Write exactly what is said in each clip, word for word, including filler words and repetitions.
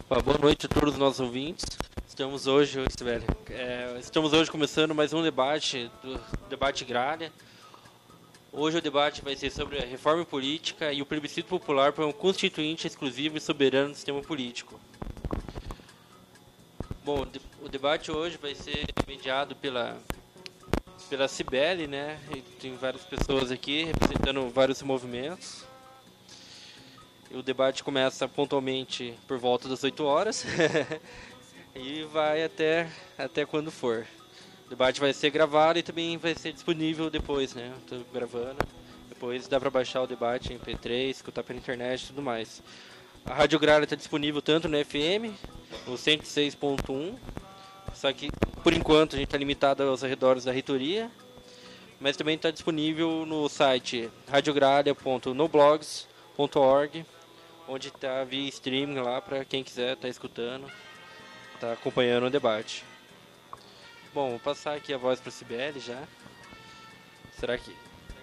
Opa, boa noite a todos os nossos ouvintes. Estamos hoje, velho, é, estamos hoje começando mais um debate, do debate Gralha. Hoje o debate vai ser sobre a reforma política e o plebiscito popular para um constituinte exclusivo e soberano do sistema político. Bom, o debate hoje vai ser mediado pela pela Cibele, né? E tem várias pessoas aqui representando vários movimentos. O debate começa pontualmente por volta das oito horas e vai até, até quando for. O debate vai ser gravado e também vai ser disponível depois, né? Estou gravando. Depois dá para baixar o debate em M P três, escutar pela internet e tudo mais. A Rádio Gralha está disponível tanto no F M, no cento e seis ponto um, só que por enquanto a gente está limitado aos arredores da reitoria, mas também está disponível no site radiogralha ponto noblogs ponto org, onde está via streaming lá para quem quiser estar tá escutando, tá acompanhando o debate. Bom, vou passar aqui a voz para a Cibele já. Será que...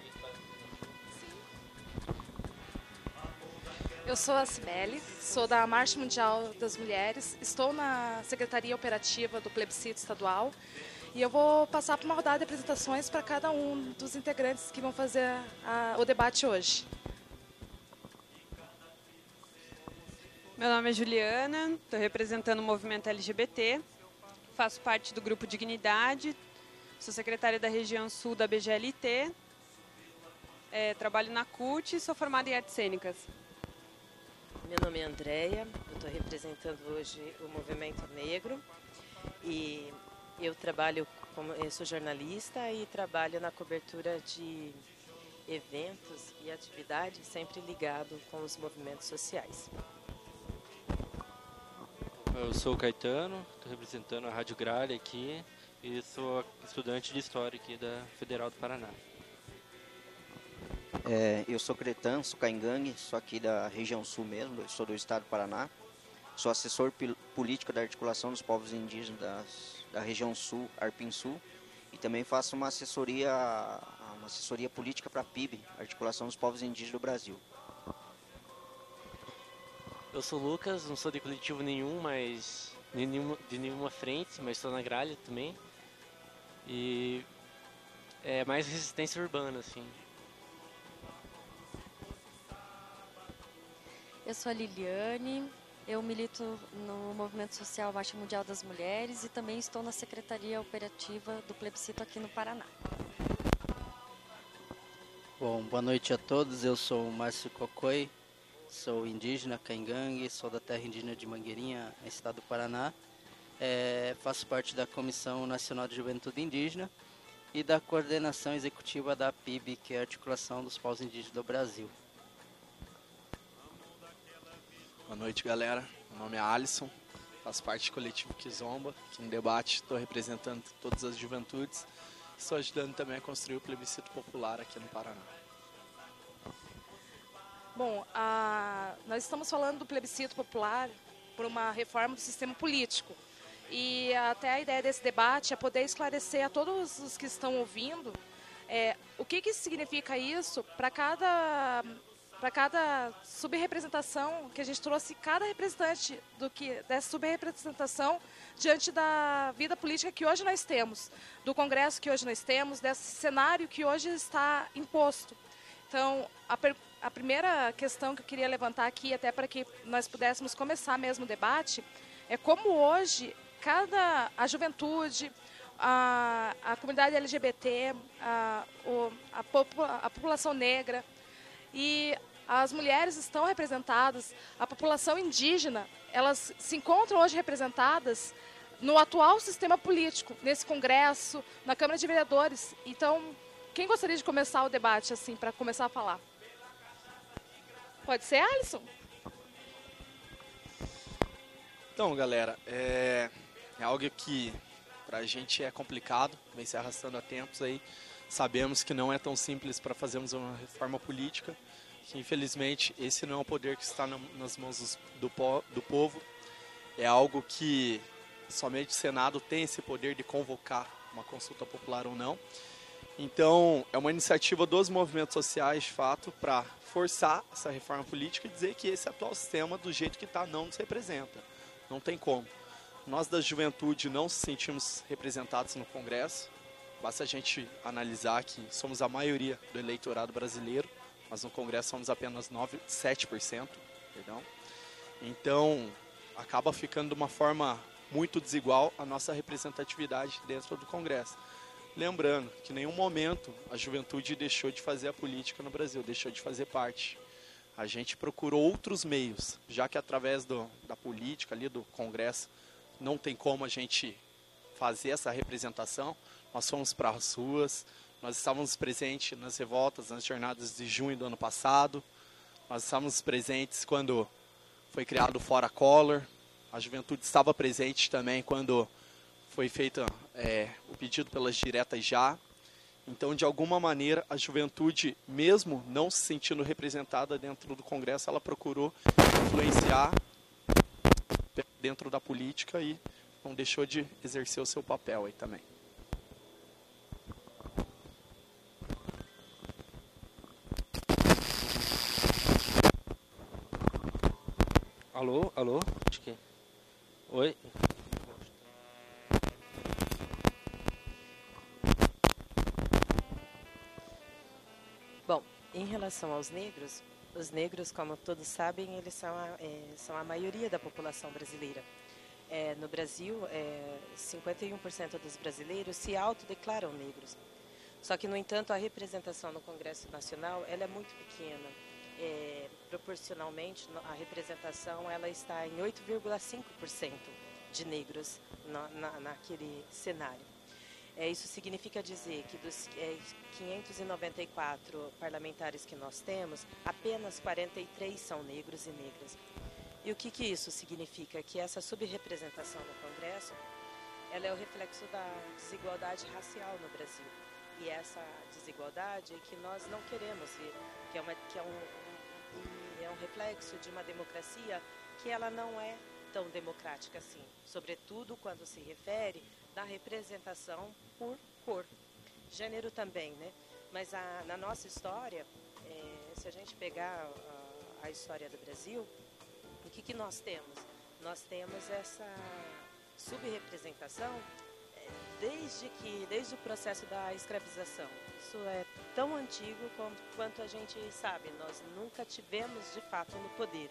Eu sou a Cibele, sou da Marcha Mundial das Mulheres, estou na Secretaria Operativa do Plebiscito Estadual e eu vou passar por uma rodada de apresentações para cada um dos integrantes que vão fazer a, o debate hoje. Meu nome é Juliana, estou representando o movimento L G B T, faço parte do Grupo Dignidade, sou secretária da região sul da B G L T, é, trabalho na C U T e sou formada em artes cênicas. Meu nome é Andréia, eu estou representando hoje o movimento negro e eu trabalho, como, eu sou jornalista e trabalho na cobertura de eventos e atividades sempre ligado com os movimentos sociais. Eu sou o Caetano, estou representando a Rádio Gralha aqui e sou estudante de História aqui da Federal do Paraná. É, eu sou Cretan, sou caingangue, sou aqui da região sul mesmo, sou do estado do Paraná. Sou assessor político da articulação dos povos indígenas das, da região sul, Arpim Sul. E também faço uma assessoria, uma assessoria política para a P I B, Articulação dos Povos Indígenas do Brasil. Eu sou o Lucas, não sou de coletivo nenhum, mas de nenhuma, de nenhuma frente, mas estou na Gralha também. E é mais resistência urbana, assim. Eu sou a Liliane, eu milito no Movimento Social Marcha Mundial das Mulheres e também estou na Secretaria Operativa do Plebiscito aqui no Paraná. Bom, boa noite a todos, eu sou o Márcio Cocoi, sou indígena, caingangue, sou da terra indígena de Mangueirinha, no estado do Paraná. É, faço parte da Comissão Nacional de Juventude Indígena e da coordenação executiva da P I B, que é a Articulação dos Povos Indígenas do Brasil. Boa noite, galera. Meu nome é Alisson, faço parte do coletivo Kizomba, aqui no debate estou representando todas as juventudes. Estou ajudando também a construir o plebiscito popular aqui no Paraná. Bom, a, nós estamos falando do plebiscito popular por uma reforma do sistema político. E até a ideia desse debate é poder esclarecer a todos os que estão ouvindo é, o que, que significa isso para cada... para cada subrepresentação que a gente trouxe, cada representante do que, dessa subrepresentação diante da vida política que hoje nós temos, do Congresso que hoje nós temos, desse cenário que hoje está imposto. Então, a, per, a primeira questão que eu queria levantar aqui, até para que nós pudéssemos começar mesmo o debate, é como hoje cada, a juventude, a, a comunidade L G B T, a, o, a, popula, a população negra, e as mulheres estão representadas, a população indígena, elas se encontram hoje representadas no atual sistema político, nesse Congresso, na Câmara de Vereadores. Então, quem gostaria de começar o debate, assim, para começar a falar? Pode ser, Alisson? Então, galera, é, é algo que para a gente é complicado, vem se arrastando há tempos aí. Sabemos que não é tão simples para fazermos uma reforma política, que infelizmente esse não é o poder que está nas mãos do, do povo. É algo que somente o Senado tem esse poder de convocar uma consulta popular ou não. Então, é uma iniciativa dos movimentos sociais, de fato, para forçar essa reforma política e dizer que esse atual sistema, do jeito que está, não nos representa. Não tem como. Nós da juventude não nos sentimos representados no Congresso. Basta a gente analisar que somos a maioria do eleitorado brasileiro, mas no Congresso somos apenas nove, sete por cento. Perdão. Então, acaba ficando de uma forma muito desigual a nossa representatividade dentro do Congresso. Lembrando que em nenhum momento a juventude deixou de fazer a política no Brasil, deixou de fazer parte. A gente procurou outros meios, já que através do, da política ali do Congresso não tem como a gente fazer essa representação. Nós fomos para as ruas, nós estávamos presentes nas revoltas, nas jornadas de junho do ano passado, nós estávamos presentes quando foi criado o Fora Collor, a juventude estava presente também quando foi feito é, o pedido pelas diretas já. Então, de alguma maneira, a juventude, mesmo não se sentindo representada dentro do Congresso, ela procurou influenciar dentro da política e não deixou de exercer o seu papel aí também. Alô, alô? Acho que... Oi? Bom, em relação aos negros, os negros, como todos sabem, eles são a, é, são a maioria da população brasileira. É, no Brasil, é, cinquenta e um por cento dos brasileiros se autodeclaram negros. Só que, no entanto, a representação no Congresso Nacional ela é muito pequena. É, proporcionalmente, a representação ela está em oito vírgula cinco por cento de negros na, na, naquele cenário. É, isso significa dizer que dos é, quinhentos e noventa e quatro parlamentares que nós temos, apenas quarenta e três são negros e negras. E o que, que isso significa? Que essa subrepresentação no Congresso ela é o reflexo da desigualdade racial no Brasil. E essa desigualdade é que nós não queremos ver, que é, uma, que é, um, um, é um reflexo de uma democracia que ela não é tão democrática assim, sobretudo quando se refere da representação por cor. Gênero também, né? Mas a, na nossa história, é, se a gente pegar a, a história do Brasil, o que, que nós temos? Nós temos essa subrepresentação é, desde, que, desde o processo da escravização. Isso é tão antigo como, quanto a gente sabe. Nós nunca tivemos, de fato, no poder.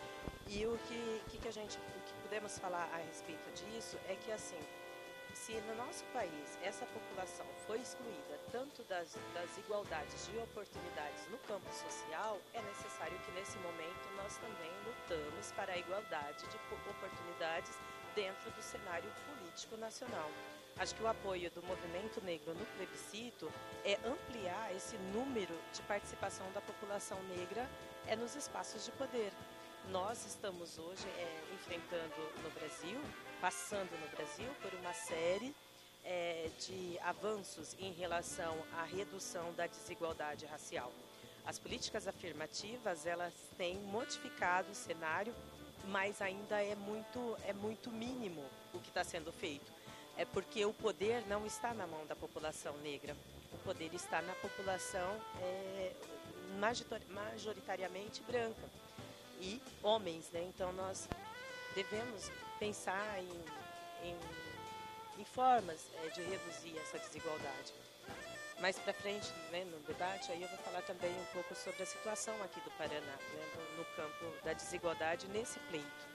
E o que, que, que a gente o que podemos falar a respeito disso é que, assim, se no nosso país essa população foi excluída tanto das, das igualdades de oportunidades no campo social, é necessário que nesse momento nós também lutamos para a igualdade de oportunidades dentro do cenário político nacional. Acho que o apoio do movimento negro no plebiscito é ampliar esse número de participação da população negra é, nos espaços de poder. Nós estamos hoje é, enfrentando no Brasil, passando no Brasil por uma série é, de avanços em relação à redução da desigualdade racial. As políticas afirmativas, elas têm modificado o cenário, mas ainda é muito, é muito mínimo o que está sendo feito. É porque o poder não está na mão da população negra, o poder está na população é, majoritariamente branca. E homens, né? Então nós devemos pensar em, em, em formas é, de reduzir essa desigualdade. Mais para frente, né, no debate, aí eu vou falar também um pouco sobre a situação aqui do Paraná, né, no, no campo da desigualdade nesse pleito.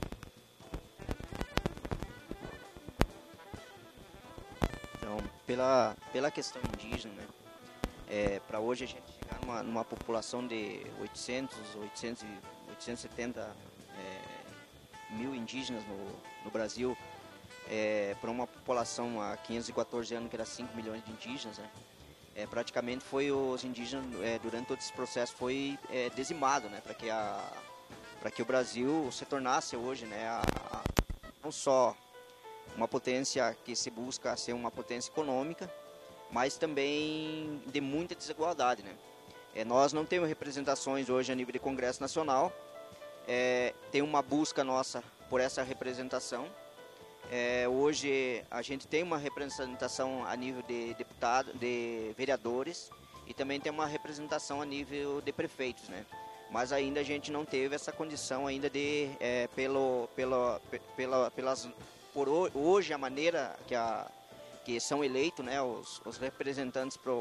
Então, pela, pela questão indígena, né, é, para hoje a gente chegar numa, numa população de oitocentos, oitocentos e setenta é, mil indígenas no, no Brasil, é, para uma população há quinhentos e quatorze anos que era cinco milhões de indígenas, né, é, praticamente foi os indígenas, é, durante todo esse processo, foi é, dizimado, né, para que, a, para que o Brasil se tornasse hoje, né, a, a, não só uma potência que se busca ser uma potência econômica, mas também de muita desigualdade, né. É, nós não temos representações hoje a nível de Congresso Nacional, é, tem uma busca nossa por essa representação. É, hoje a gente tem uma representação a nível de deputados, de vereadores, e também tem uma representação a nível de prefeitos, né? mas ainda a gente não teve essa condição ainda de, é, pelo, pelo, pela, pelas, por hoje a maneira que, a, que são eleitos, né, os, os representantes para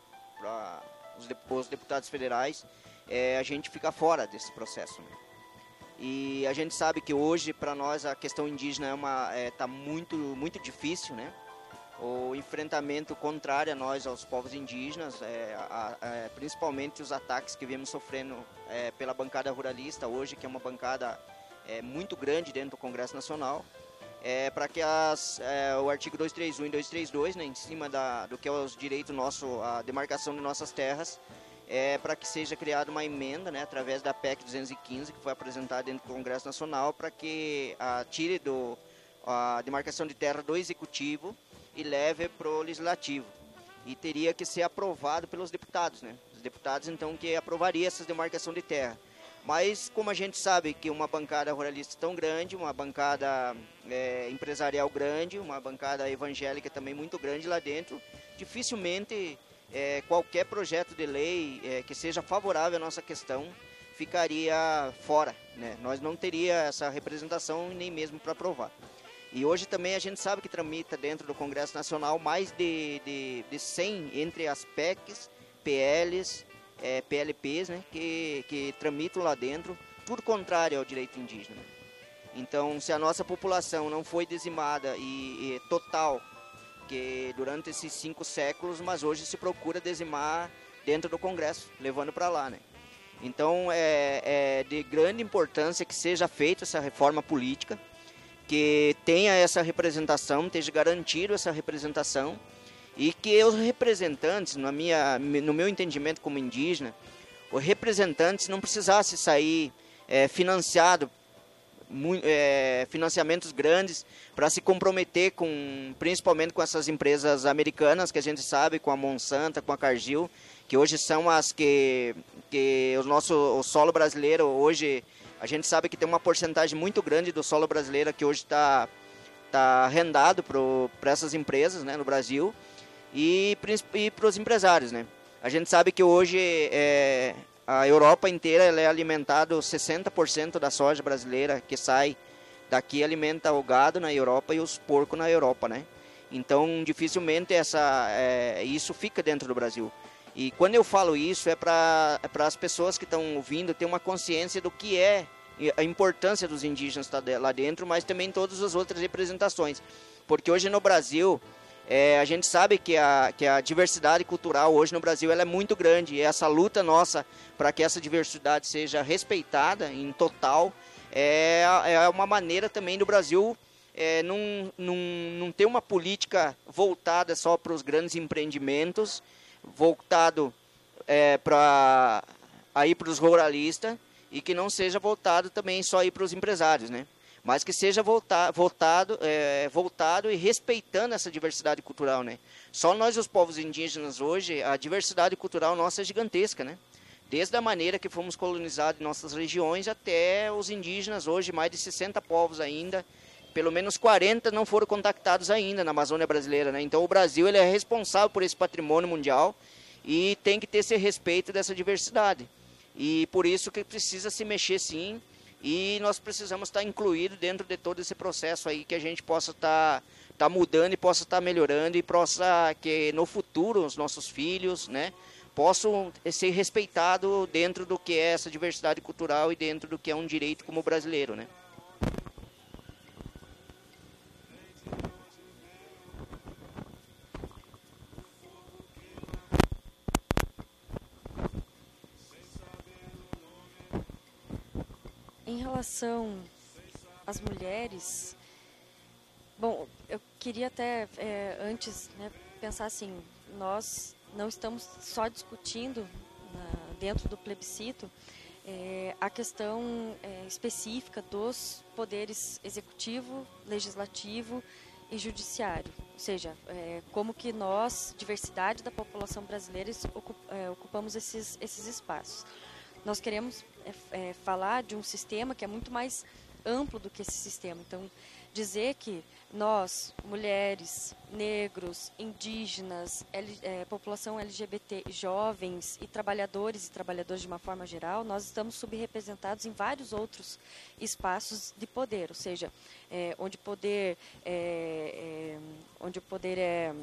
os, os deputados federais, é, a gente fica fora desse processo, né? E a gente sabe que hoje, para nós, a questão indígena é uma, é, tá muito, muito difícil, né? O enfrentamento contrário a nós, aos povos indígenas, é, a, a, principalmente os ataques que viemos sofrendo é, pela bancada ruralista hoje, que é uma bancada é, muito grande dentro do Congresso Nacional, é, para que as, é, o artigo duzentos e trinta e um e duzentos e trinta e dois, né, em cima da, do que é os direitos nossos, a demarcação de nossas terras, é, para que seja criada uma emenda, né, através da P E C duzentos e quinze, que foi apresentada dentro do Congresso Nacional, para que a, tire do, a demarcação de terra do Executivo e leve para o Legislativo. E teria que ser aprovado pelos deputados, né? Os deputados, então, que aprovaria essa demarcação de terra. Mas, como a gente sabe que uma bancada ruralista tão grande, uma bancada é, empresarial grande, uma bancada evangélica também muito grande lá dentro, dificilmente é, qualquer projeto de lei é, que seja favorável à nossa questão ficaria fora, né? Nós não teria essa representação nem mesmo para aprovar. E hoje também a gente sabe que tramita dentro do Congresso Nacional mais de, de, de cem entre as P E Cs, P Ls, é, P L Ps, né, que, que tramitam lá dentro, tudo contrário ao direito indígena. Então, se a nossa população não foi dizimada e, e total, que durante esses cinco séculos, mas hoje se procura dizimar dentro do Congresso, levando para lá, né? Então, é, é de grande importância que seja feita essa reforma política, que tenha essa representação, esteja garantido essa representação e que os representantes, na minha, no meu entendimento como indígena, os representantes não precisassem sair é, financiado, é, financiamentos grandes para se comprometer com, principalmente com essas empresas americanas que a gente sabe, com a Monsanto, com a Cargill, que hoje são as que, que o nosso o solo brasileiro hoje... A gente sabe que tem uma porcentagem muito grande do solo brasileiro que hoje está tá arrendado para essas empresas, né, no Brasil e, e para os empresários, né? A gente sabe que hoje é, a Europa inteira ela é alimentada, sessenta por cento da soja brasileira que sai daqui alimenta o gado na Europa e os porcos na Europa, né? Então, dificilmente essa, é, isso fica dentro do Brasil. E quando eu falo isso é para é para as pessoas que estão ouvindo ter uma consciência do que é a importância dos indígenas estar lá dentro, mas também todas as outras representações. Porque hoje no Brasil, é, a gente sabe que a, que a diversidade cultural hoje no Brasil ela é muito grande. E essa luta nossa para que essa diversidade seja respeitada em total é, é uma maneira também do Brasil é, não, não, não ter uma política voltada só para os grandes empreendimentos, voltado é, para aí para os ruralistas e que não seja voltado também só aí para os empresários, né? Mas que seja volta, voltado, é, voltado e respeitando essa diversidade cultural, né? Só nós, os povos indígenas hoje, a diversidade cultural nossa é gigantesca, né? Desde a maneira que fomos colonizados em nossas regiões até os indígenas hoje, mais de sessenta povos ainda, pelo menos quarenta não foram contactados ainda na Amazônia brasileira, né? Então o Brasil ele é responsável por esse patrimônio mundial e tem que ter esse respeito dessa diversidade. E por isso que precisa se mexer sim, e nós precisamos estar incluídos dentro de todo esse processo aí, que a gente possa estar, estar mudando e possa estar melhorando e possa que no futuro os nossos filhos, né, possam ser respeitados dentro do que é essa diversidade cultural e dentro do que é um direito como brasileiro, né? Em relação às mulheres, bom, eu queria até é, antes, né, pensar assim, nós não estamos só discutindo na, dentro do plebiscito é, a questão é, específica dos poderes executivo, legislativo e judiciário, ou seja, é, como que nós, diversidade da população brasileira, ocupamos esses, esses espaços. Nós queremos é, é, falar de um sistema que é muito mais amplo do que esse sistema. Então, dizer que nós, mulheres, negros, indígenas, L, é, população L G B T, jovens e trabalhadores e trabalhadoras de uma forma geral, nós estamos subrepresentados em vários outros espaços de poder, ou seja, é, onde, poder, é, é, onde o poder é,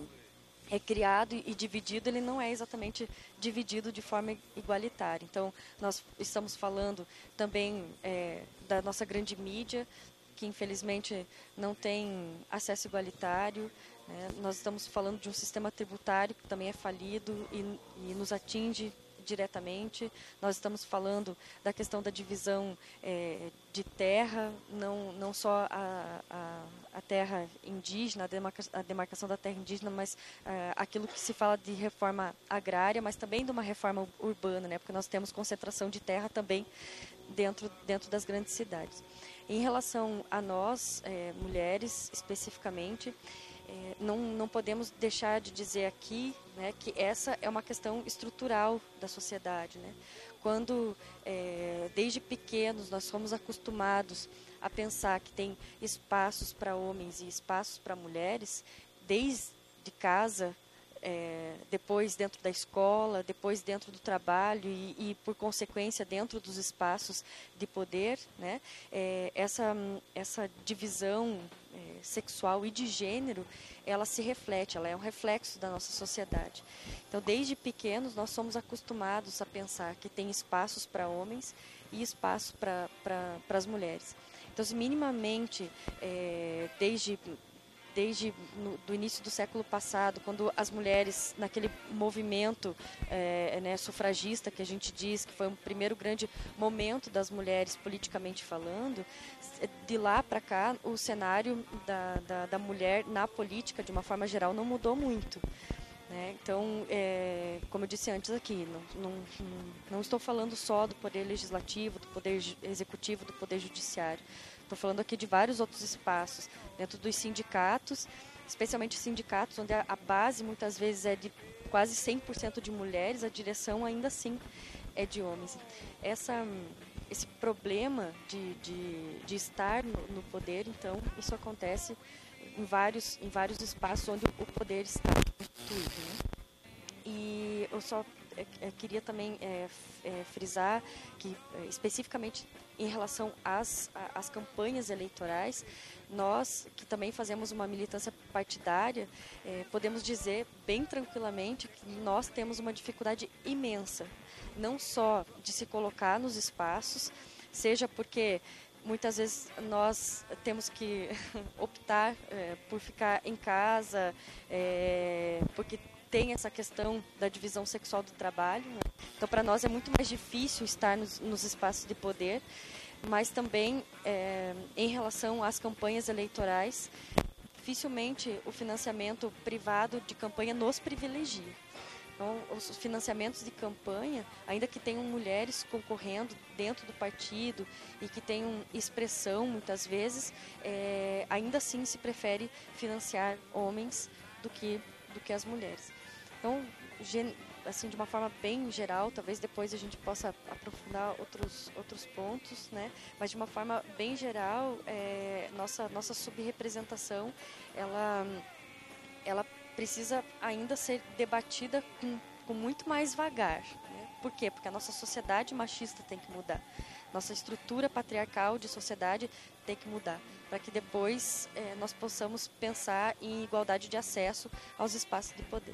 é criado e dividido, ele não é exatamente dividido de forma igualitária. Então, nós estamos falando também é, da nossa grande mídia, que infelizmente não tem acesso igualitário, né? Nós estamos falando de um sistema tributário que também é falido e, e nos atinge diretamente. Nós estamos falando da questão da divisão é, de terra, não, não só a, a, a terra indígena, a, demarca, a demarcação da terra indígena, mas é, aquilo que se fala de reforma agrária, mas também de uma reforma urbana, né? Porque nós temos concentração de terra também dentro, dentro das grandes cidades. Em relação a nós, é, mulheres especificamente, é, não, não podemos deixar de dizer aqui, né, que essa é uma questão estrutural da sociedade, né? Quando, é, desde pequenos, nós somos acostumados a pensar que tem espaços para homens e espaços para mulheres, desde casa, É, depois dentro da escola, depois dentro do trabalho e, e por consequência dentro dos espaços de poder, né? É, essa, essa divisão é, sexual e de gênero, ela se reflete, ela é um reflexo da nossa sociedade. Então, desde pequenos, nós somos acostumados a pensar que tem espaços para homens e espaços para para as mulheres. Então, se minimamente, é, desde desde no, do início do século passado, quando as mulheres, naquele movimento é, né, sufragista, que a gente diz que foi um primeiro grande momento das mulheres politicamente falando, de lá para cá, o cenário da, da, da mulher na política, de uma forma geral, não mudou muito. Né? Então, é, como eu disse antes aqui, não, não, não estou falando só do poder legislativo, do poder executivo, do poder judiciário. Estou falando aqui de vários outros espaços, dentro dos sindicatos, especialmente sindicatos onde a, a base muitas vezes é de quase cem por cento de mulheres, a direção ainda assim é de homens. Essa, esse problema de, de, de estar no, no poder, então, isso acontece em vários, em vários espaços onde o poder está constituído, né? E eu só é, é, queria também é, é, frisar que, é, especificamente em relação às, às campanhas eleitorais, nós, que também fazemos uma militância partidária, é, podemos dizer bem tranquilamente que nós temos uma dificuldade imensa, não só de se colocar nos espaços, seja porque muitas vezes nós temos que optar é, por ficar em casa, é, porque tem essa questão da divisão sexual do trabalho, né? Então, para nós é muito mais difícil estar nos, nos espaços de poder, mas também é, em relação às campanhas eleitorais, dificilmente o financiamento privado de campanha nos privilegia. Então, os financiamentos de campanha, ainda que tenham mulheres concorrendo dentro do partido e que tenham expressão muitas vezes, é, ainda assim se prefere financiar homens do que, do que as mulheres. Então, assim, de uma forma bem geral, talvez depois a gente possa aprofundar outros, outros pontos, né? Mas de uma forma bem geral, é, nossa, nossa subrepresentação, ela, ela precisa ainda ser debatida com, com muito mais vagar, né? Por quê? Porque a nossa sociedade machista tem que mudar. Nossa estrutura patriarcal de sociedade tem que mudar, para que depois é, nós possamos pensar em igualdade de acesso aos espaços de poder.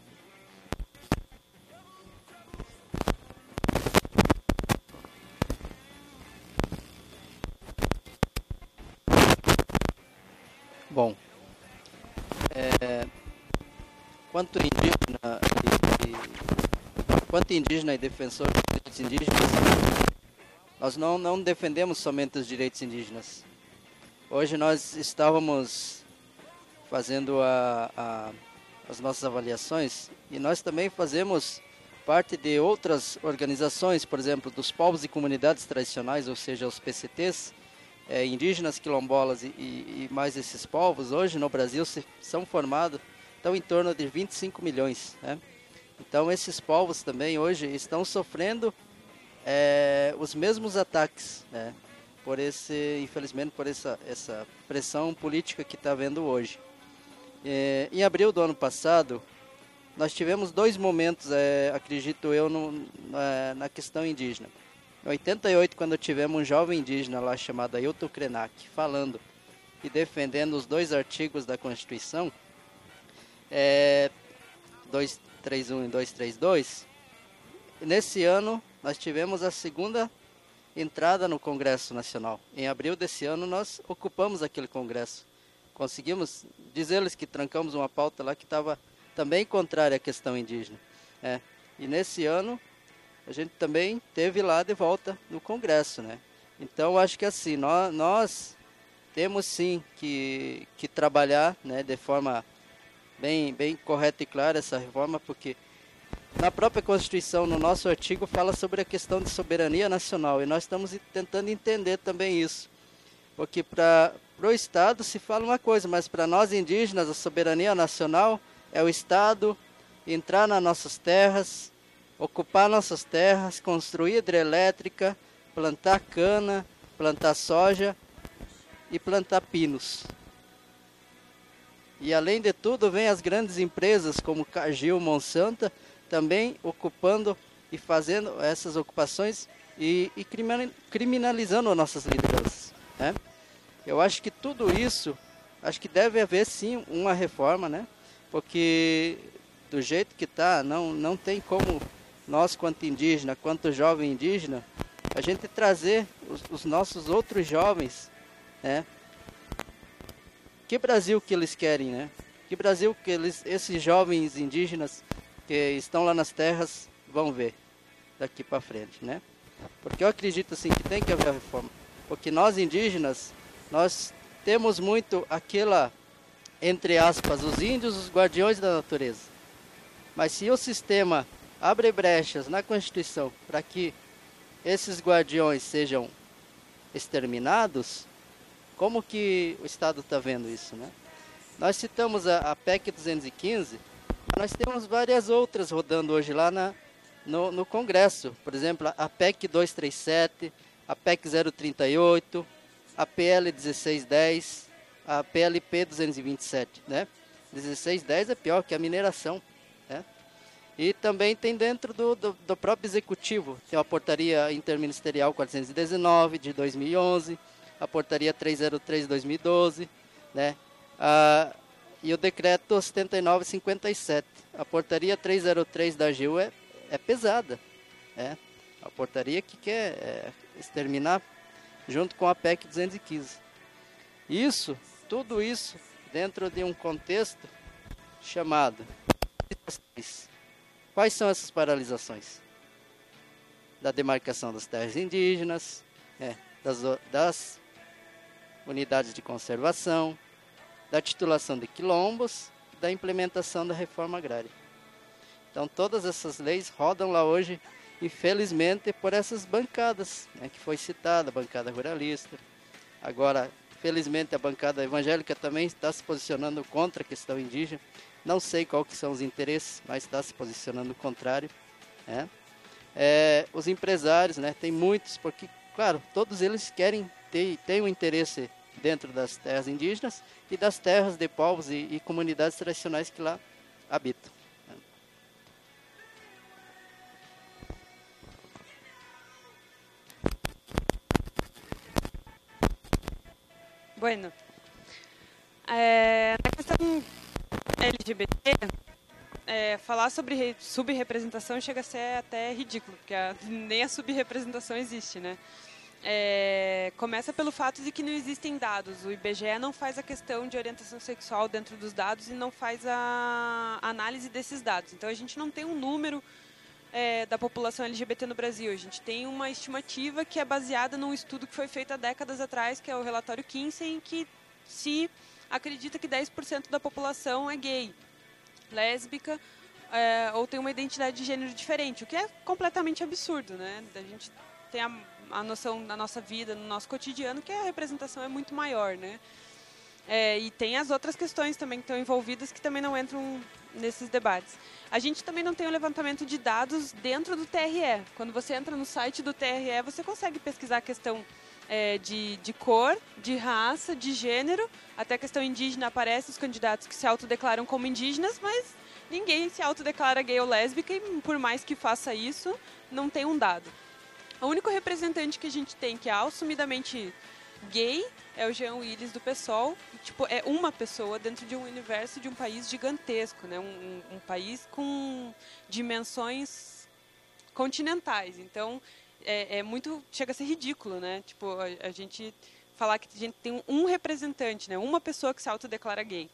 Bom, é, quanto indígena e, e, quanto indígena e defensor dos direitos indígenas, nós não, não defendemos somente os direitos indígenas. Hoje nós estávamos fazendo a, a, as nossas avaliações e nós também fazemos parte de outras organizações, por exemplo, dos povos e comunidades tradicionais, ou seja, os P C Ts, É, indígenas, quilombolas e, e, e mais esses povos, hoje no Brasil se, são formados, estão em torno de vinte e cinco milhões. Né? Então esses povos também hoje estão sofrendo é, os mesmos ataques, né? por esse, infelizmente, por essa, essa pressão política que está havendo hoje. É, em abril do ano passado, nós tivemos dois momentos, é, acredito eu, no, na, na questão indígena. Em oitenta e oito, quando tivemos um jovem indígena lá chamado Ailton Krenak, falando e defendendo os dois artigos da Constituição, é, duzentos e trinta e um e duzentos e trinta e dois, nesse ano nós tivemos a segunda entrada no Congresso Nacional. Em abril desse ano nós ocupamos aquele Congresso. Conseguimos dizer-lhes que trancamos uma pauta lá que estava também contrária à questão indígena. É. E nesse ano a gente também teve lá de volta no Congresso, né? Então acho que assim, nós, nós temos sim que, que trabalhar, né, de forma bem, bem correta e clara essa reforma, porque na própria Constituição, no nosso artigo, fala sobre a questão de soberania nacional, e nós estamos tentando entender também isso. Porque para o Estado se fala uma coisa, mas para nós indígenas, a soberania nacional é o Estado entrar nas nossas terras, ocupar nossas terras, construir hidrelétrica, plantar cana, plantar soja e plantar pinos. E além de tudo, vem as grandes empresas como Cargill, Monsanto, também ocupando e fazendo essas ocupações e, e criminalizando nossas lideranças, né? Eu acho que tudo isso, acho que deve haver sim uma reforma, né? Porque do jeito que está, não, não tem como nós, quanto indígena, quanto jovem indígena, a gente trazer os, os nossos outros jovens, né? Que Brasil que eles querem, né? Que Brasil que eles, esses jovens indígenas que estão lá nas terras vão ver daqui para frente, né? Porque eu acredito assim que tem que haver a reforma, porque nós indígenas, nós temos muito aquela, entre aspas, os índios, os guardiões da natureza. Mas se o sistema abre brechas na Constituição para que esses guardiões sejam exterminados, como que o Estado está vendo isso, né? Nós citamos a, a P E C duzentos e quinze, nós temos várias outras rodando hoje lá na, no, no Congresso. Por exemplo, a P E C duzentos e trinta e sete, a P E C zero trinta e oito, a P L dezesseis dez, a P L P duzentos e vinte e sete, né? dezesseis dez é pior que a mineração, né? E também tem dentro do, do, do próprio Executivo, tem a Portaria Interministerial quatrocentos e dezenove de dois mil e onze, a Portaria trezentos e três de dois mil e doze, né? A, e o Decreto setenta e nove cinquenta e sete. A Portaria trezentos e três da A G U é, é pesada, né? A portaria que quer é, exterminar junto com a P E C duzentos e quinze. Isso, tudo isso dentro de um contexto chamado... Quais são essas paralisações? Da demarcação das terras indígenas, é, das, das unidades de conservação, da titulação de quilombos, da implementação da reforma agrária. Então todas essas leis rodam lá hoje, infelizmente, por essas bancadas, né, que foi citada, a bancada ruralista. Agora, felizmente, a bancada evangélica também está se posicionando contra a questão indígena. Não sei qual que são os interesses, mas está se posicionando contrário, né? É, os empresários, né, tem muitos, porque, claro, todos eles querem ter, ter um interesse dentro das terras indígenas e das terras de povos e, e comunidades tradicionais que lá habitam. Bueno, é, na questão L G B T, é, falar sobre subrepresentação chega a ser até ridículo, porque a, nem a subrepresentação existe, né? É, começa pelo fato de que não existem dados. O I B G E não faz a questão de orientação sexual dentro dos dados e não faz a análise desses dados. Então a gente não tem um número é, da população L G B T no Brasil. A gente tem uma estimativa que é baseada num estudo que foi feito há décadas atrás, que é o relatório Kinsey, em que se acredita que dez por cento da população é gay, lésbica é, ou tem uma identidade de gênero diferente, o que é completamente absurdo, né? A gente tem a, a noção da nossa vida, no nosso cotidiano, que a representação é muito maior, né? É, e tem as outras questões também que estão envolvidas que também não entram nesses debates. A gente também não tem um levantamento de dados dentro do T R E. Quando você entra no site do T R E, você consegue pesquisar a questão é, de, de cor, de raça, de gênero. Até a questão indígena aparece os candidatos que se autodeclaram como indígenas, mas ninguém se autodeclara gay ou lésbica e, por mais que faça isso, não tem um dado. O único representante que a gente tem que é assumidamente gay é o Jean Willis do PSOL. Tipo, é uma pessoa dentro de um universo de um país gigantesco, né? um, um país com dimensões continentais. Então, é, é muito, chega a ser ridículo, né? Tipo, a, a gente falar que a gente tem um representante, né? Uma pessoa que se autodeclara gay.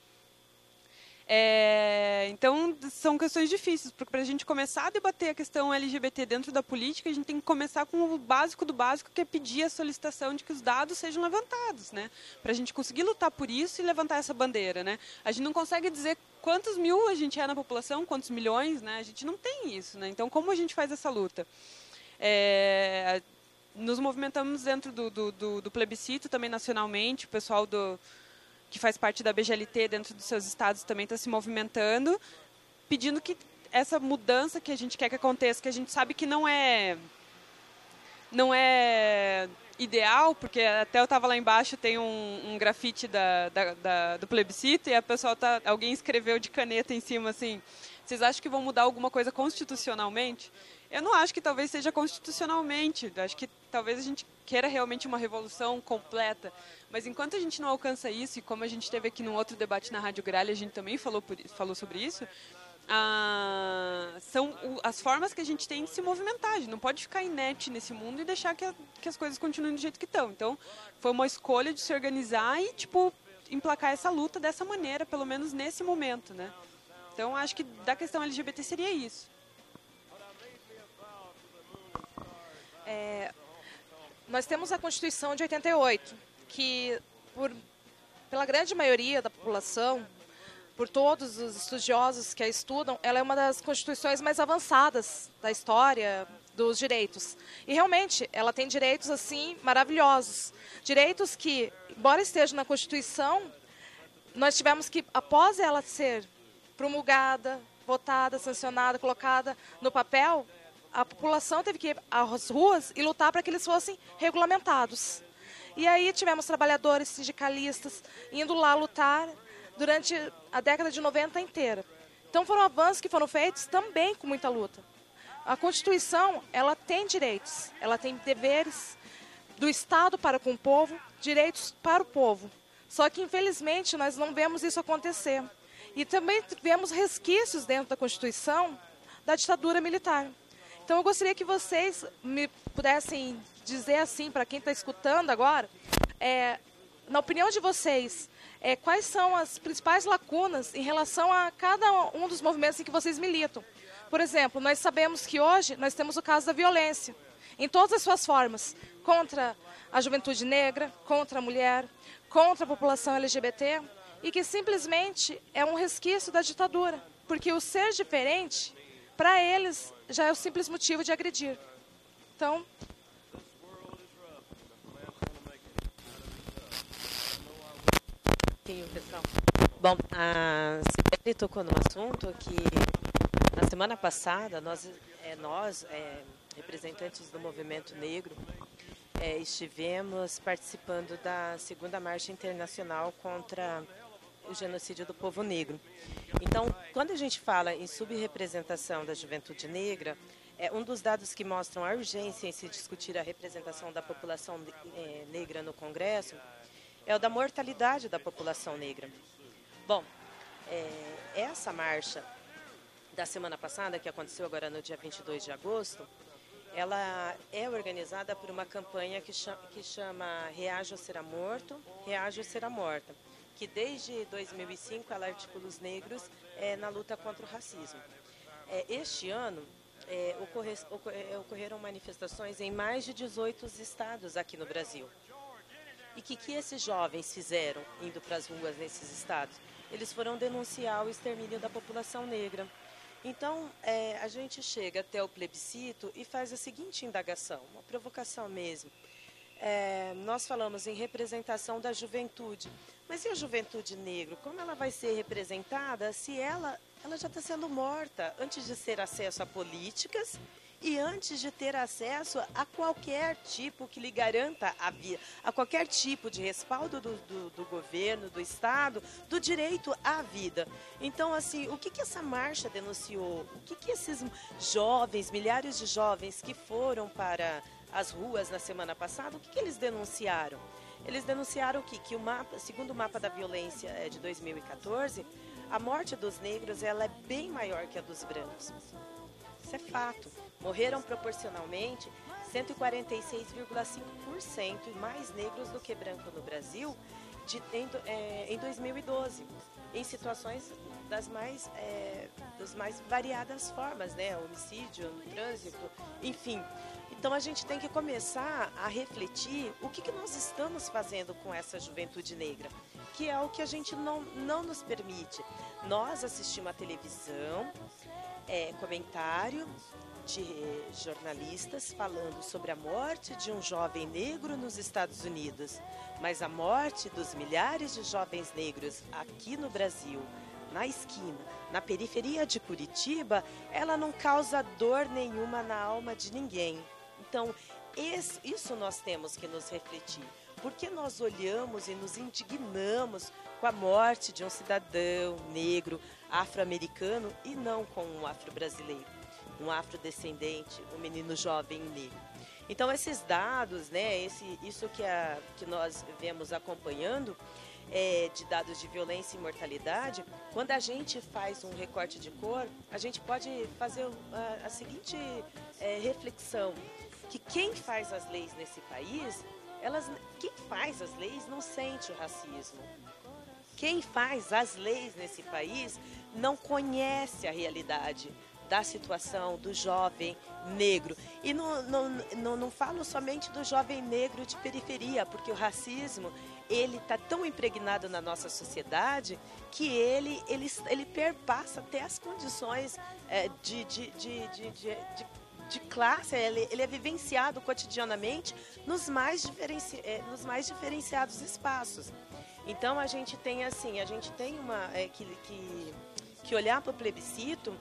É, então, são questões difíceis, porque para a gente começar a debater a questão L G B T dentro da política, a gente tem que começar com o básico do básico, que é pedir a solicitação de que os dados sejam levantados, né? Para a gente conseguir lutar por isso e levantar essa bandeira, né? A gente não consegue dizer quantos mil a gente é na população, quantos milhões, né? A gente não tem isso, né? Então, como a gente faz essa luta? É, nos movimentamos dentro do, do, do, do plebiscito, também nacionalmente, o pessoal do... que faz parte da B G L T dentro dos seus estados também está se movimentando, pedindo que essa mudança que a gente quer que aconteça, que a gente sabe que não é não é ideal, porque até eu estava lá embaixo, tem um, um grafite da, da, da, do plebiscito e a pessoa tá, alguém escreveu de caneta em cima assim, vocês acham que vão mudar alguma coisa constitucionalmente? Eu não acho que talvez seja constitucionalmente, acho que talvez a gente queira realmente uma revolução completa, mas enquanto a gente não alcança isso, e como a gente teve aqui num outro debate na Rádio Gralha, a gente também falou, por, falou sobre isso, ah, são o, as formas que a gente tem de se movimentar, a gente não pode ficar inerte nesse mundo e deixar que, a, que as coisas continuem do jeito que estão. Então, foi uma escolha de se organizar e, tipo, emplacar essa luta dessa maneira, pelo menos nesse momento, né? Então, acho que da questão L G B T seria isso. É, nós temos a Constituição de oitenta e oito, que por, pela grande maioria da população, por todos os estudiosos que a estudam, ela é uma das constituições mais avançadas da história dos direitos. E realmente, ela tem direitos assim maravilhosos. Direitos que, embora estejam na Constituição, nós tivemos que, após ela ser promulgada, votada, sancionada, colocada no papel, a população teve que ir às ruas e lutar para que eles fossem regulamentados. E aí tivemos trabalhadores, sindicalistas, indo lá lutar durante a década de noventa inteira. Então foram avanços que foram feitos também com muita luta. A Constituição, ela tem direitos, ela tem deveres do Estado para com o povo, direitos para o povo. Só que, infelizmente, nós não vemos isso acontecer. E também vemos resquícios dentro da Constituição da ditadura militar. Então, eu gostaria que vocês me pudessem dizer assim, para quem está escutando agora, é, na opinião de vocês, é, quais são as principais lacunas em relação a cada um dos movimentos em que vocês militam. Por exemplo, nós sabemos que hoje nós temos o caso da violência, em todas as suas formas, contra a juventude negra, contra a mulher, contra a população L G B T, e que simplesmente é um resquício da ditadura, porque o ser diferente, para eles, já é o simples motivo de agredir. Então... Sim, pessoal. Bom, a Sibeli tocou no assunto que, na semana passada, nós, é, nós é, representantes do movimento negro, é, estivemos participando da segunda marcha internacional contra o genocídio do povo negro. Então, quando a gente fala em subrepresentação da juventude negra, é um dos dados que mostram a urgência em se discutir a representação da população é, negra no Congresso é o da mortalidade da população negra. Bom, é, essa marcha da semana passada, que aconteceu agora no dia vinte e dois de agosto, ela é organizada por uma campanha que chama, que chama Reaja ou Será Morto, Reaja ou Será Morta, que desde dois mil e cinco ela articula os negros é, na luta contra o racismo. É, este ano é, ocorre, ocorre, ocorreram manifestações em mais de dezoito estados aqui no Brasil. E o que, que esses jovens fizeram indo para as ruas nesses estados? Eles foram denunciar o extermínio da população negra. Então, é, a gente chega até o plebiscito e faz a seguinte indagação, uma provocação mesmo. É, nós falamos em representação da juventude, mas e a juventude negra? Como ela vai ser representada se ela, ela já está sendo morta antes de ser acesso a políticas e antes de ter acesso a qualquer tipo que lhe garanta a vida, a qualquer tipo de respaldo do, do, do governo, do Estado, do direito à vida. Então, assim, o que, que essa marcha denunciou? O que, que esses jovens, milhares de jovens que foram para as ruas na semana passada, o que, que eles denunciaram? Eles denunciaram que, que o mapa, segundo o mapa da violência de dois mil e quatorze, a morte dos negros ela é bem maior que a dos brancos. Isso é fato. Morreram proporcionalmente cento e quarenta e seis vírgula cinco por cento mais negros do que brancos no Brasil de, em, é, em dois mil e doze, em situações das mais, é, das mais variadas formas, né? Homicídio, trânsito, enfim. Então a gente tem que começar a refletir o que, que nós estamos fazendo com essa juventude negra, que é o que a gente não, não nos permite. Nós assistimos a televisão, é, comentário de jornalistas falando sobre a morte de um jovem negro nos Estados Unidos, mas a morte dos milhares de jovens negros aqui no Brasil, na esquina, na periferia de Curitiba, ela não causa dor nenhuma na alma de ninguém. Então, esse, isso nós temos que nos refletir. Porque nós olhamos e nos indignamos com a morte de um cidadão negro, afro-americano e não com um afro-brasileiro, um afrodescendente, um menino jovem negro. Então, esses dados, né, esse, isso que, a, que nós vemos acompanhando, é, de dados de violência e mortalidade, quando a gente faz um recorte de cor, a gente pode fazer a, a seguinte é, reflexão, que quem faz as leis nesse país, elas, quem faz as leis não sente o racismo. Quem faz as leis nesse país não conhece a realidade da situação do jovem negro. E não, não, não, não falo somente do jovem negro de periferia, porque o racismo ele está tão impregnado na nossa sociedade que ele, ele, ele perpassa até as condições é, de, de, de, de, de, de, de classe, ele, ele é vivenciado cotidianamente nos mais, diferenci, é, nos mais diferenciados espaços. Então a gente tem assim, a gente tem uma, é, que, que, que olhar para o plebiscito,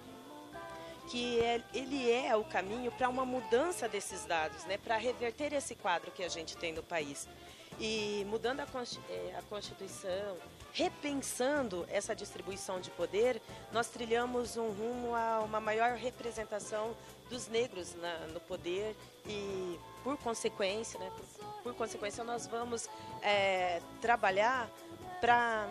que é, ele é o caminho para uma mudança desses dados, né, para reverter esse quadro que a gente tem no país. E mudando a Constituição, repensando essa distribuição de poder, nós trilhamos um rumo a uma maior representação dos negros na, no poder e, por consequência, né, por, por consequência, nós vamos é, trabalhar para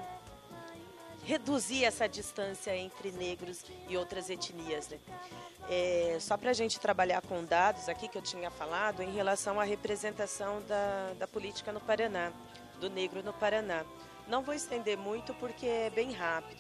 reduzir essa distância entre negros e outras etnias, né? É, só para a gente trabalhar com dados aqui que eu tinha falado em relação à representação da, da política no Paraná, do negro no Paraná. Não vou estender muito porque é bem rápido.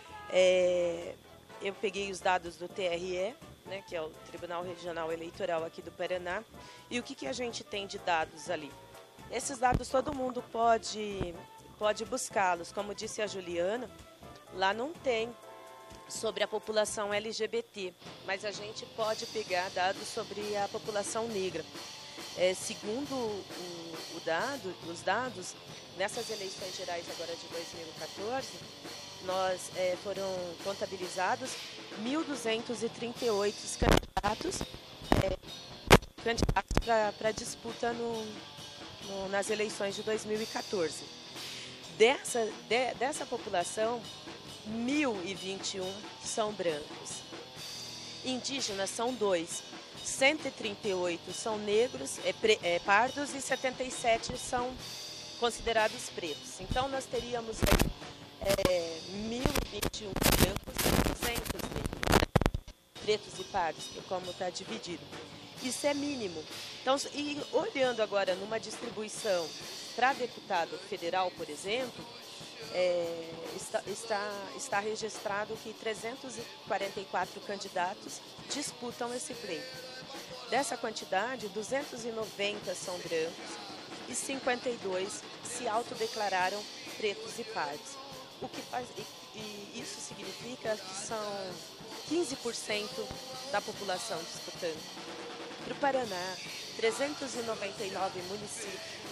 É, eu peguei os dados do T R E, né, que é o Tribunal Regional Eleitoral aqui do Paraná, e o que, que a gente tem de dados ali? Esses dados todo mundo pode, pode buscá-los. Como disse a Juliana, lá não tem sobre a população L G B T, mas a gente pode pegar dados sobre a população negra. É, segundo o, o dado, os dados, nessas eleições gerais agora de dois mil e quatorze, nós é, foram contabilizados mil duzentos e trinta e oito candidatos, é, candidatos para disputa no, no, nas eleições de dois mil e quatorze. Dessa, de, dessa população, mil e vinte e um são brancos. Indígenas são dois. cento e trinta e oito são negros, é, pre, é, pardos e setenta e sete são considerados pretos. Então nós teríamos é, mil e vinte e um brancos e duzentos negros, pretos e pardos, que é como está dividido. Isso é mínimo. Então, e olhando agora numa distribuição para deputado federal, por exemplo, É, está, está, está registrado que trezentos e quarenta e quatro candidatos disputam esse pleito. Dessa quantidade, duzentos e noventa são brancos e cinquenta e dois se autodeclararam pretos e pardos. O que faz, e, e isso significa que são quinze por cento da população disputando. Para o Paraná, trezentos e noventa e nove municípios,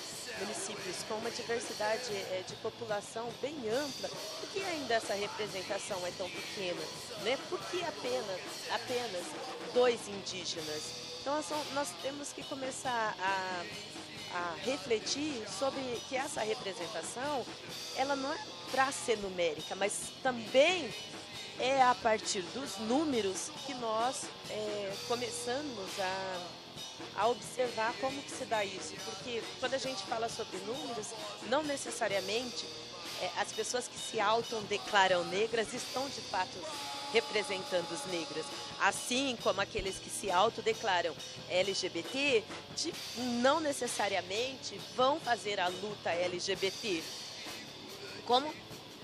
municípios com uma diversidade é, de população bem ampla, por que ainda essa representação é tão pequena? Né? Por que apenas, apenas dois indígenas? Então nós, nós temos que começar a, a refletir sobre que essa representação ela não é para ser numérica, mas também é a partir dos números que nós é, começamos a, a observar como que se dá isso. Porque quando a gente fala sobre números, não necessariamente é, as pessoas que se autodeclaram negras estão de fato representando os negros. Assim como aqueles que se autodeclaram L G B T, de, não necessariamente vão fazer a luta L G B T. Como?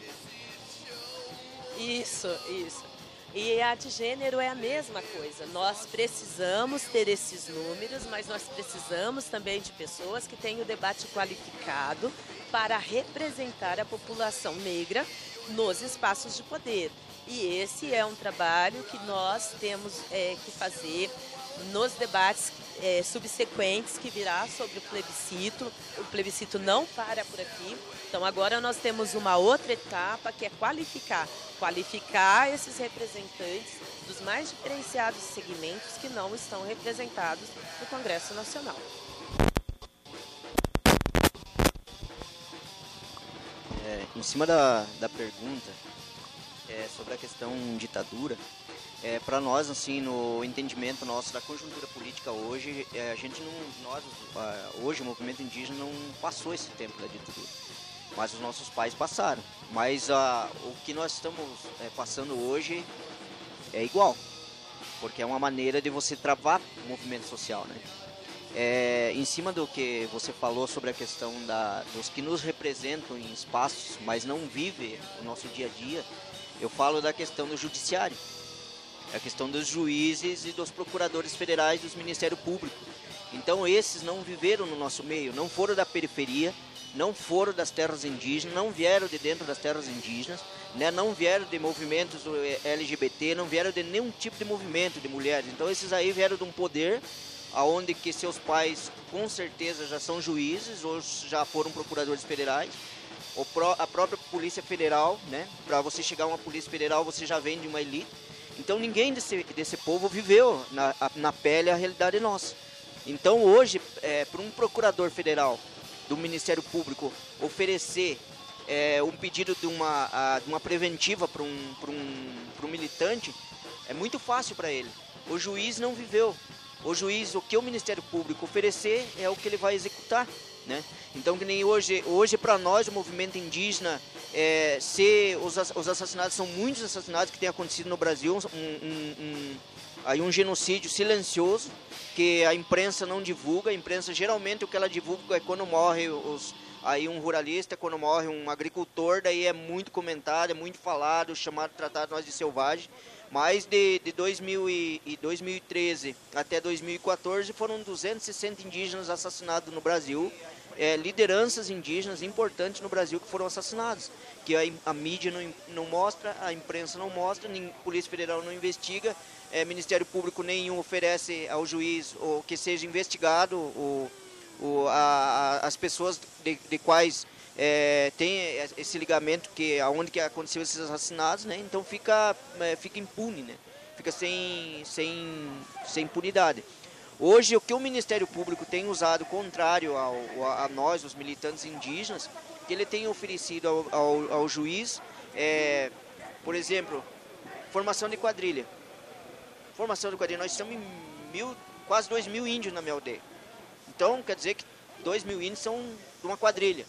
Isso, isso. E a de gênero é a mesma coisa. Nós precisamos ter esses números, mas nós precisamos também de pessoas que tenham o debate qualificado para representar a população negra nos espaços de poder. E esse é um trabalho que nós temos é, que fazer nos debates é, subsequentes que virá sobre o plebiscito. O plebiscito não para por aqui. Então agora nós temos uma outra etapa que é qualificar, qualificar esses representantes dos mais diferenciados segmentos que não estão representados no Congresso Nacional. É, em cima da, da pergunta é, sobre a questão ditadura, é, para nós, assim, no entendimento nosso da conjuntura política hoje, é, a gente não, nós, hoje o movimento indígena não passou esse tempo da ditadura, mas os nossos pais passaram. Mas a, o que nós estamos é, passando hoje é igual, porque é uma maneira de você travar o movimento social, né? É, em cima do que você falou sobre a questão da, dos que nos representam em espaços, mas não vivem o nosso dia a dia, eu falo da questão do judiciário, a questão dos juízes e dos procuradores federais dos Ministérios Públicos. Então esses não viveram no nosso meio, não foram da periferia, não foram das terras indígenas, não vieram de dentro das terras indígenas, né, não vieram de movimentos L G B T, não vieram de nenhum tipo de movimento de mulheres. Então esses aí vieram de um poder aonde que seus pais com certeza já são juízes ou já foram procuradores federais, ou pró a própria Polícia Federal, né? Para você chegar a uma Polícia Federal você já vem de uma elite. Então ninguém desse, desse povo viveu na, na pele a realidade nossa. Então hoje, é, para um procurador federal do Ministério Público oferecer é, um pedido de uma, a, de uma preventiva para um, para um, para um militante, é muito fácil para ele. O juiz não viveu. O juiz, o que o Ministério Público oferecer é o que ele vai executar, né? Então, que nem hoje, hoje para nós, o movimento indígena, é, se os, os assassinatos, são muitos assassinatos que têm acontecido no Brasil, um, um, um, aí um genocídio silencioso, que a imprensa não divulga. A imprensa, geralmente, o que ela divulga é quando morre os, aí um ruralista, quando morre um agricultor, daí é muito comentado, é muito falado, chamado, tratado nós de selvagem. Mas de, de dois mil e treze até dois mil e quatorze foram duzentos e sessenta indígenas assassinados no Brasil, é, lideranças indígenas importantes no Brasil que foram assassinados, que a, a mídia não, não mostra, a imprensa não mostra, nem a Polícia Federal não investiga, é, Ministério Público nenhum oferece ao juiz ou que seja investigado o, o, a, a, as pessoas de, de quais É, tem esse ligamento que aonde que aconteceu esses assassinatos, né? Então fica é, fica impune, né? Fica sem sem sem impunidade. Hoje o que o Ministério Público tem usado contrário ao, a nós, os militantes indígenas, que ele tem oferecido ao, ao, ao juiz, é, por exemplo, formação de quadrilha. Formação de quadrilha. Nós estamos em mil, quase dois mil índios na minha aldeia. Então quer dizer que dois mil índios são de uma quadrilha.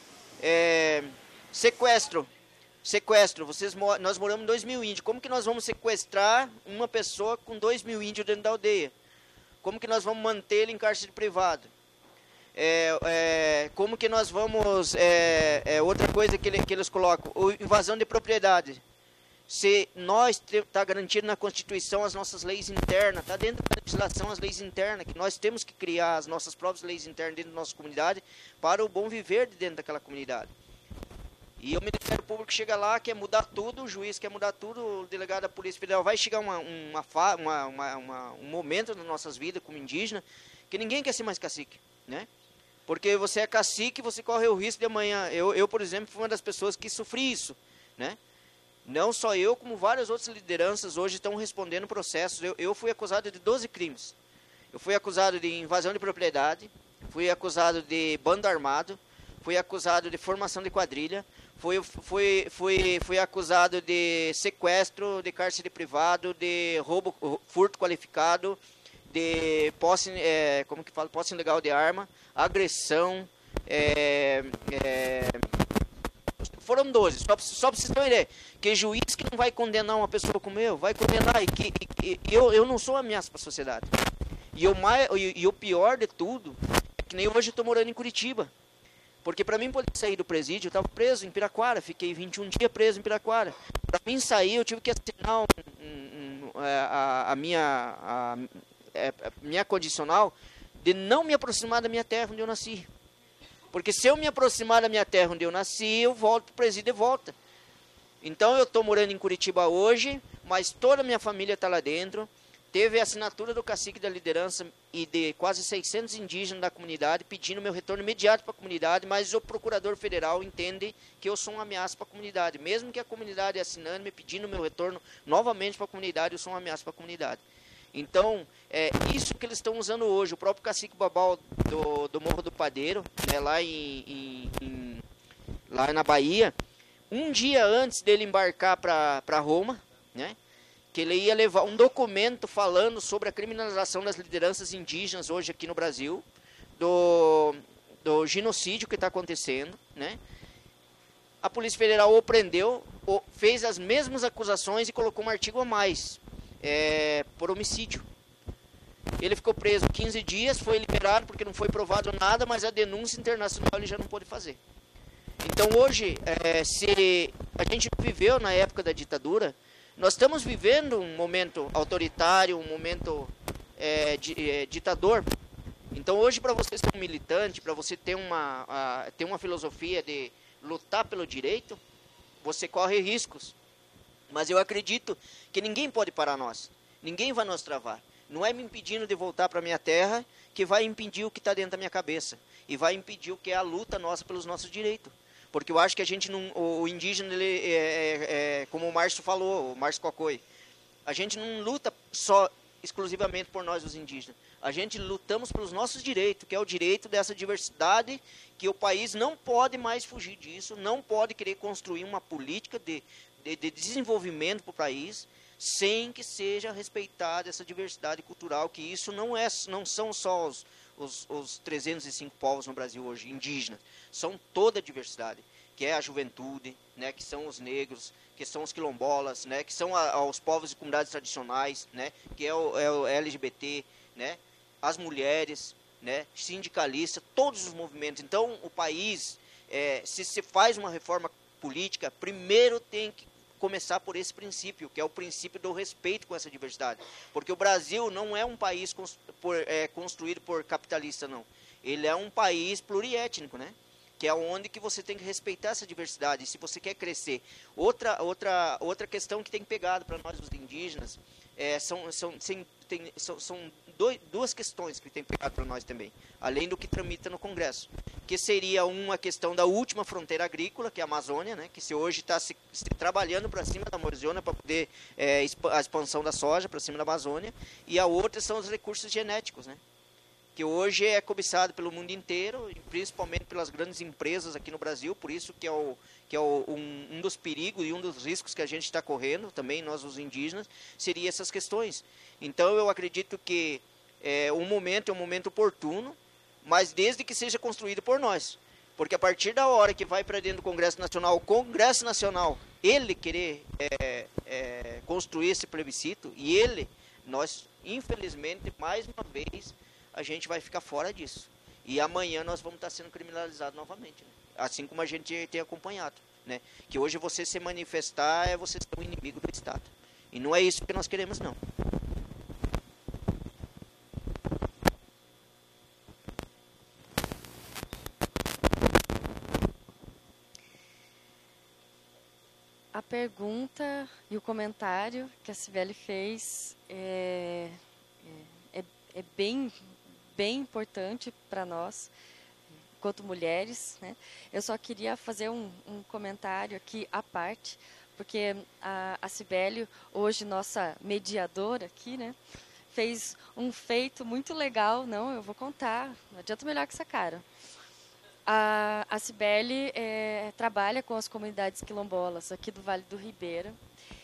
É, sequestro, sequestro, vocês, nós moramos em dois mil índios, como que nós vamos sequestrar uma pessoa com dois mil índios dentro da aldeia? Como que nós vamos manter ele em cárcere privado? É, é, como que nós vamos, é, é, outra coisa que, ele, que eles colocam, invasão de propriedade. Se nós está garantido na Constituição as nossas leis internas, está dentro da legislação as leis internas, que nós temos que criar as nossas próprias leis internas dentro da nossa comunidade para o bom viver de dentro daquela comunidade. E o Ministério Público chega lá, quer mudar tudo, o juiz quer mudar tudo, o delegado da Polícia Federal. Vai chegar uma, uma, uma, uma, uma, um momento nas nossas vidas como indígena que ninguém quer ser mais cacique, né? Porque você é cacique, você corre o risco de amanhã. Eu, eu, por exemplo, fui uma das pessoas que sofri isso, né? Não só eu, como várias outras lideranças hoje estão respondendo processos. Eu, eu fui acusado de doze crimes. Eu fui acusado de invasão de propriedade, fui acusado de bando armado, fui acusado de formação de quadrilha, fui, fui, fui, fui acusado de sequestro, de cárcere privado, de roubo, furto qualificado, de posse, é, como que fala, posse ilegal de arma, agressão, é, é, foram doze, só, só para vocês terem uma ideia, que juiz que não vai condenar uma pessoa como eu, vai condenar, e que e, e, eu, eu não sou ameaça para a sociedade. E o, mais, e, e o pior de tudo, é que nem hoje eu estou morando em Curitiba, porque para mim poder sair do presídio, eu estava preso em Piraquara, fiquei vinte e um dias preso em Piraquara. Para mim sair, eu tive que assinar um, um, um, a, a, minha, a, a minha condicional de não me aproximar da minha terra onde eu nasci. Porque se eu me aproximar da minha terra onde eu nasci, eu volto para o presídio de volta. Então eu estou morando em Curitiba hoje, mas toda a minha família está lá dentro. Teve a assinatura do cacique da liderança e de quase seiscentos indígenas da comunidade pedindo meu retorno imediato para a comunidade, mas o procurador federal entende que eu sou uma ameaça para a comunidade. Mesmo que a comunidade assinando, me pedindo meu retorno novamente para a comunidade, eu sou uma ameaça para a comunidade. Então, é isso que eles estão usando hoje. O próprio cacique Babal do, do Morro do Padeiro, né, lá, em, em, em, lá na Bahia, um dia antes dele embarcar para Roma, né, que ele ia levar um documento falando sobre a criminalização das lideranças indígenas hoje aqui no Brasil, do, do genocídio que está acontecendo, né? A Polícia Federal o prendeu, o, fez as mesmas acusações e colocou um artigo a mais, é, por homicídio. Ele ficou preso quinze dias, foi liberado porque não foi provado nada, mas a denúncia internacional ele já não pôde fazer. Então hoje, é, se a gente viveu na época da ditadura, nós estamos vivendo um momento autoritário, um momento é, de, é, ditador. Então hoje, para você ser um militante, para você ter uma, a, ter uma filosofia de lutar pelo direito, você corre riscos. Mas eu acredito que ninguém pode parar nós. Ninguém vai nos travar. Não é me impedindo de voltar para a minha terra que vai impedir o que está dentro da minha cabeça. E vai impedir o que é a luta nossa pelos nossos direitos. Porque eu acho que a gente não, o indígena, ele é, é, é, como o Márcio falou, o Márcio Cocoi, a gente não luta só exclusivamente por nós os indígenas. A gente lutamos pelos nossos direitos, que é o direito dessa diversidade, que o país não pode mais fugir disso, não pode querer construir uma política de, de, de desenvolvimento para o país, sem que seja respeitada essa diversidade cultural, que isso não, é, não são só os, os, os trezentos e cinco povos no Brasil hoje, indígenas, são toda a diversidade, que é a juventude, né, que são os negros, que são os quilombolas, né, que são a, os povos e comunidades tradicionais, né, que é o, é o L G B T, né, as mulheres, né, sindicalistas, todos os movimentos. Então, o país, é, se se faz uma reforma política, primeiro tem que começar por esse princípio, que é o princípio do respeito com essa diversidade. Porque o Brasil não é um país cons por, é, construído por capitalista, não. Ele é um país pluriétnico, né? Que é onde que você tem que respeitar essa diversidade, se você quer crescer. Outra, outra, outra questão que tem pegado para nós, os indígenas, é, são, são, sem, tem, são, são dois, duas questões que tem pegado para nós também, além do que tramita no Congresso, que seria uma questão da última fronteira agrícola, que é a Amazônia, né, que se hoje está se, se trabalhando para cima da Amazônia para poder é, a expansão da soja para cima da Amazônia, e a outra são os recursos genéticos, né, que hoje é cobiçado pelo mundo inteiro, principalmente pelas grandes empresas aqui no Brasil, por isso que é, o, que é o, um, um dos perigos e um dos riscos que a gente está correndo, também nós os indígenas, seria essas questões. Então eu acredito que é, o momento é um momento oportuno, mas desde que seja construído por nós. Porque a partir da hora que vai para dentro do Congresso Nacional, o Congresso Nacional, ele querer é, é, construir esse plebiscito, e ele, nós, infelizmente, mais uma vez, a gente vai ficar fora disso. E amanhã nós vamos estar sendo criminalizados novamente, né? Assim como a gente tem acompanhado, né? Que hoje você se manifestar é você ser um inimigo do Estado. E não é isso que nós queremos, não. A pergunta e o comentário que a Cibele fez é, é, é bem, bem importante para nós. quanto mulheres, né? Eu só queria fazer um, um comentário aqui à parte, porque a, a Cibele, hoje nossa mediadora aqui, né, fez um feito muito legal. Não, eu vou contar, não adianta melhor que essa cara. A, a Cibele é, trabalha com as comunidades quilombolas aqui do Vale do Ribeira,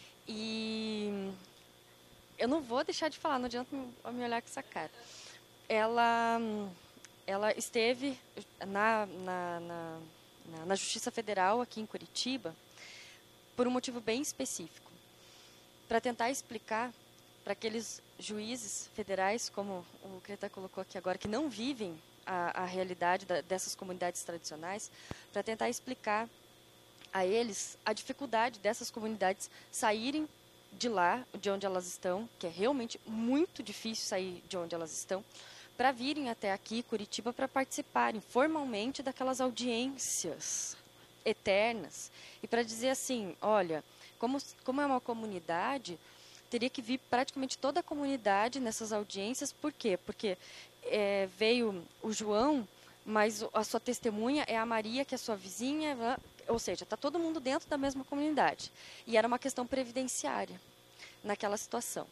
e eu não vou deixar de falar, não adianta me olhar com essa cara. Ela, ela esteve na, na, na, na Justiça Federal aqui em Curitiba por um motivo bem específico, para tentar explicar para aqueles juízes federais, como o Creta colocou aqui agora, que não vivem a, a realidade da, dessas comunidades tradicionais, para tentar explicar a eles a dificuldade dessas comunidades saírem de lá, de onde elas estão, que é realmente muito difícil sair de onde elas estão, para virem até aqui, Curitiba, para participarem formalmente daquelas audiências eternas, e para dizer assim, olha, como, como é uma comunidade, teria que vir praticamente toda a comunidade nessas audiências. Por quê? Porque é, veio o João, mas a sua testemunha é a Maria, que é sua vizinha, ou seja, está todo mundo dentro da mesma comunidade. E era uma questão previdenciária naquela situação.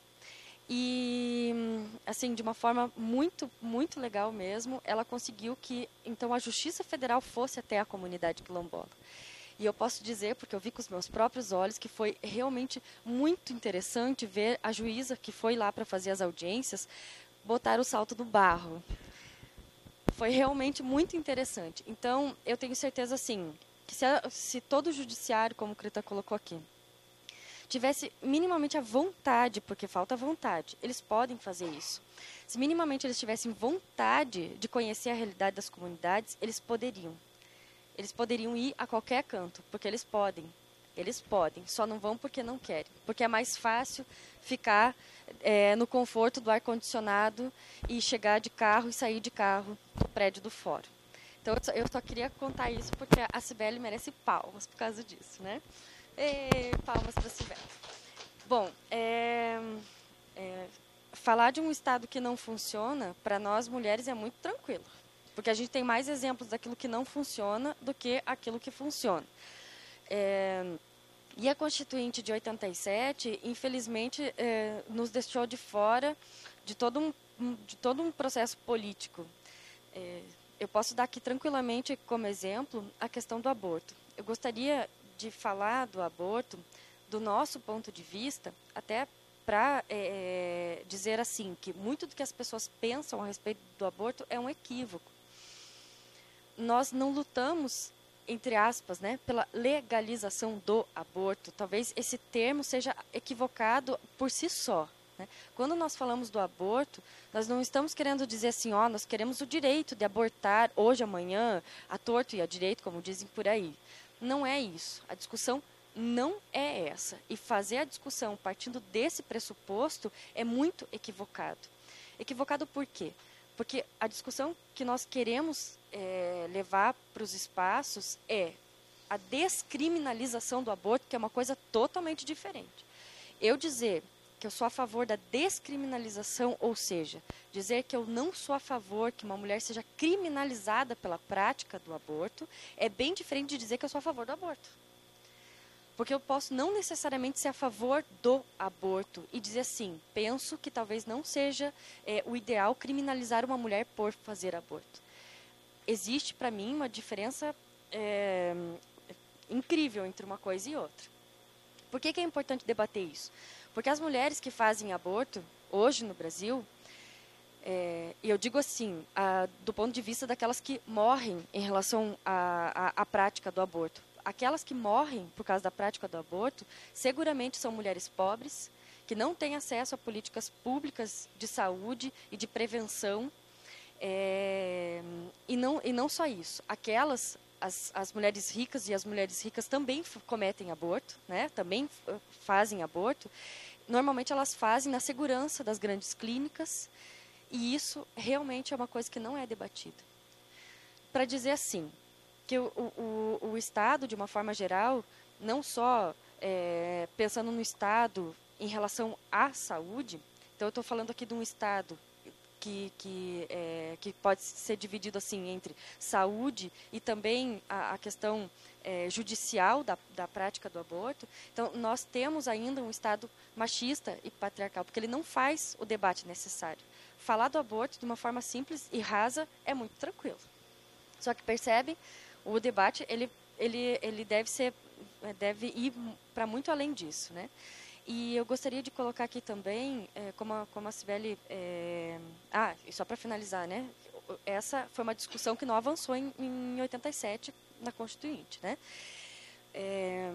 E, assim, de uma forma muito, muito legal mesmo, ela conseguiu que, então, a Justiça Federal fosse até a comunidade quilombola. E eu posso dizer, porque eu vi com os meus próprios olhos, que foi realmente muito interessante ver a juíza que foi lá para fazer as audiências botar o salto do barro. Foi realmente muito interessante. Então, eu tenho certeza, assim, que se, a, se todo o judiciário, como o Creta colocou aqui, tivesse minimamente a vontade, porque falta vontade, eles podem fazer isso. Se minimamente eles tivessem vontade de conhecer a realidade das comunidades, eles poderiam. Eles poderiam ir a qualquer canto, porque eles podem. Eles podem, só não vão porque não querem. Porque é mais fácil ficar é, no conforto do ar-condicionado e chegar de carro e sair de carro do prédio do fórum. Então, eu só, eu só queria contar isso porque a Cibele merece palmas por causa disso, né? E palmas para a Cibele. Bom, é, é, falar de um Estado que não funciona, para nós mulheres, é muito tranquilo. Porque a gente tem mais exemplos daquilo que não funciona do que aquilo que funciona. É, e a Constituinte de oitenta e sete, infelizmente, é, nos deixou de fora de todo um, de todo um processo político. É, eu posso dar aqui tranquilamente como exemplo a questão do aborto. Eu gostaria de falar do aborto do nosso ponto de vista, até para é, dizer assim, que muito do que as pessoas pensam a respeito do aborto é um equívoco. Nós não lutamos, entre aspas, né, pela legalização do aborto. Talvez esse termo seja equivocado por si só. Né? Quando nós falamos do aborto, nós não estamos querendo dizer assim, ó, nós queremos o direito de abortar hoje, amanhã, à torto e à direito, como dizem por aí. Não é isso. A discussão não é essa. E fazer a discussão partindo desse pressuposto é muito equivocado. Equivocado por quê? Porque a discussão que nós queremos é, levar para os espaços é a descriminalização do aborto, que é uma coisa totalmente diferente. Eu dizer que eu sou a favor da descriminalização, ou seja, dizer que eu não sou a favor que uma mulher seja criminalizada pela prática do aborto, é bem diferente de dizer que eu sou a favor do aborto. Porque eu posso não necessariamente ser a favor do aborto e dizer assim, penso que talvez não seja é, o ideal criminalizar uma mulher por fazer aborto. Existe, para mim, uma diferença é, incrível entre uma coisa e outra. Por que que é importante debater isso? Porque as mulheres que fazem aborto, hoje no Brasil, é, e eu digo assim, a, do ponto de vista daquelas que morrem em relação à, à, à prática do aborto, aquelas que morrem por causa da prática do aborto, seguramente são mulheres pobres, que não têm acesso a políticas públicas de saúde e de prevenção. É, e, não, e não só isso. Aquelas, as, as mulheres ricas e as mulheres ricas também cometem aborto, né? Também fazem aborto. Normalmente elas fazem na segurança das grandes clínicas, e isso realmente é uma coisa que não é debatida. Para dizer assim, que o, o, o Estado, de uma forma geral, não só é, pensando no Estado em relação à saúde, então eu estou falando aqui de um Estado que, que, é, que pode ser dividido assim entre saúde e também a, a questão é, judicial da, da prática do aborto. Então, nós temos ainda um Estado machista e patriarcal, porque ele não faz o debate necessário. Falar do aborto de uma forma simples e rasa é muito tranquilo. Só que percebe, o debate ele, ele, ele deve, ser, deve ir para muito além disso, né? E eu gostaria de colocar aqui também, é, como, a, como a Cibele... É... Ah, e só para finalizar, né? Essa foi uma discussão que não avançou em, em oitenta e sete na Constituinte, né? É...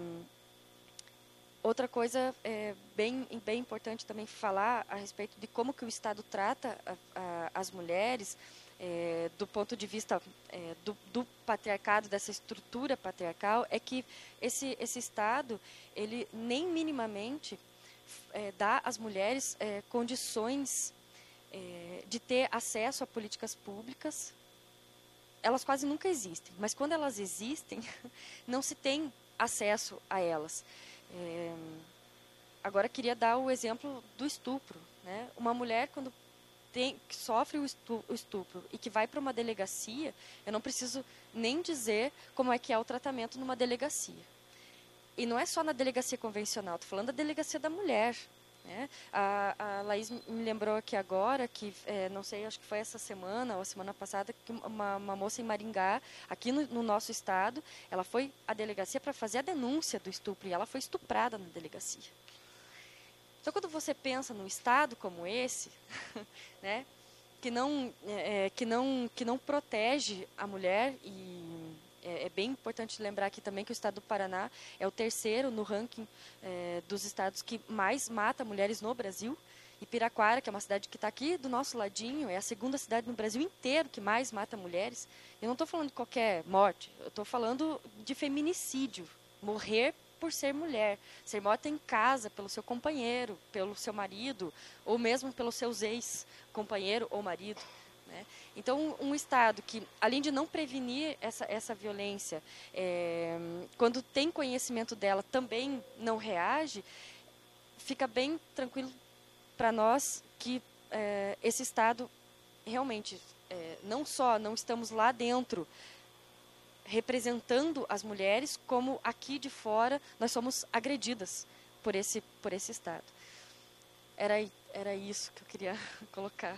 Outra coisa é, bem, bem importante também falar a respeito de como que o Estado trata a, a, as mulheres, é, do ponto de vista é, do, do patriarcado, dessa estrutura patriarcal, é que esse, esse Estado, ele nem minimamente é, dá às mulheres é, condições é, de ter acesso a políticas públicas. Elas quase nunca existem, mas quando elas existem, não se tem acesso a elas. É, agora, queria dar o exemplo do estupro, né? Uma mulher, quando tem, que sofre o estupro e que vai para uma delegacia, eu não preciso nem dizer como é que é o tratamento numa delegacia. E não é só na delegacia convencional, estou falando da delegacia da mulher, né? A, a Laís me lembrou aqui agora que, é, não sei, acho que foi essa semana ou a semana passada, que uma, uma moça em Maringá, aqui no, no nosso estado, ela foi à delegacia para fazer a denúncia do estupro e ela foi estuprada na delegacia. Então, quando você pensa num estado como esse, né, que não, é, que não, que não protege a mulher, e é, é bem importante lembrar aqui também que o estado do Paraná é o terceiro no ranking é, dos estados que mais mata mulheres no Brasil. E Piraquara, que é uma cidade que está aqui do nosso ladinho, é a segunda cidade no Brasil inteiro que mais mata mulheres. Eu não estou falando de qualquer morte, eu estou falando de feminicídio, morrer por ser mulher, ser morta em casa pelo seu companheiro, pelo seu marido, ou mesmo pelos seus ex-companheiro ou marido, né? Então, um Estado que, além de não prevenir essa, essa violência, é, quando tem conhecimento dela, também não reage, fica bem tranquilo para nós que é, esse Estado realmente, é, não só não estamos lá dentro representando as mulheres, como aqui de fora nós somos agredidas por esse, por esse Estado. Era, era isso que eu queria colocar.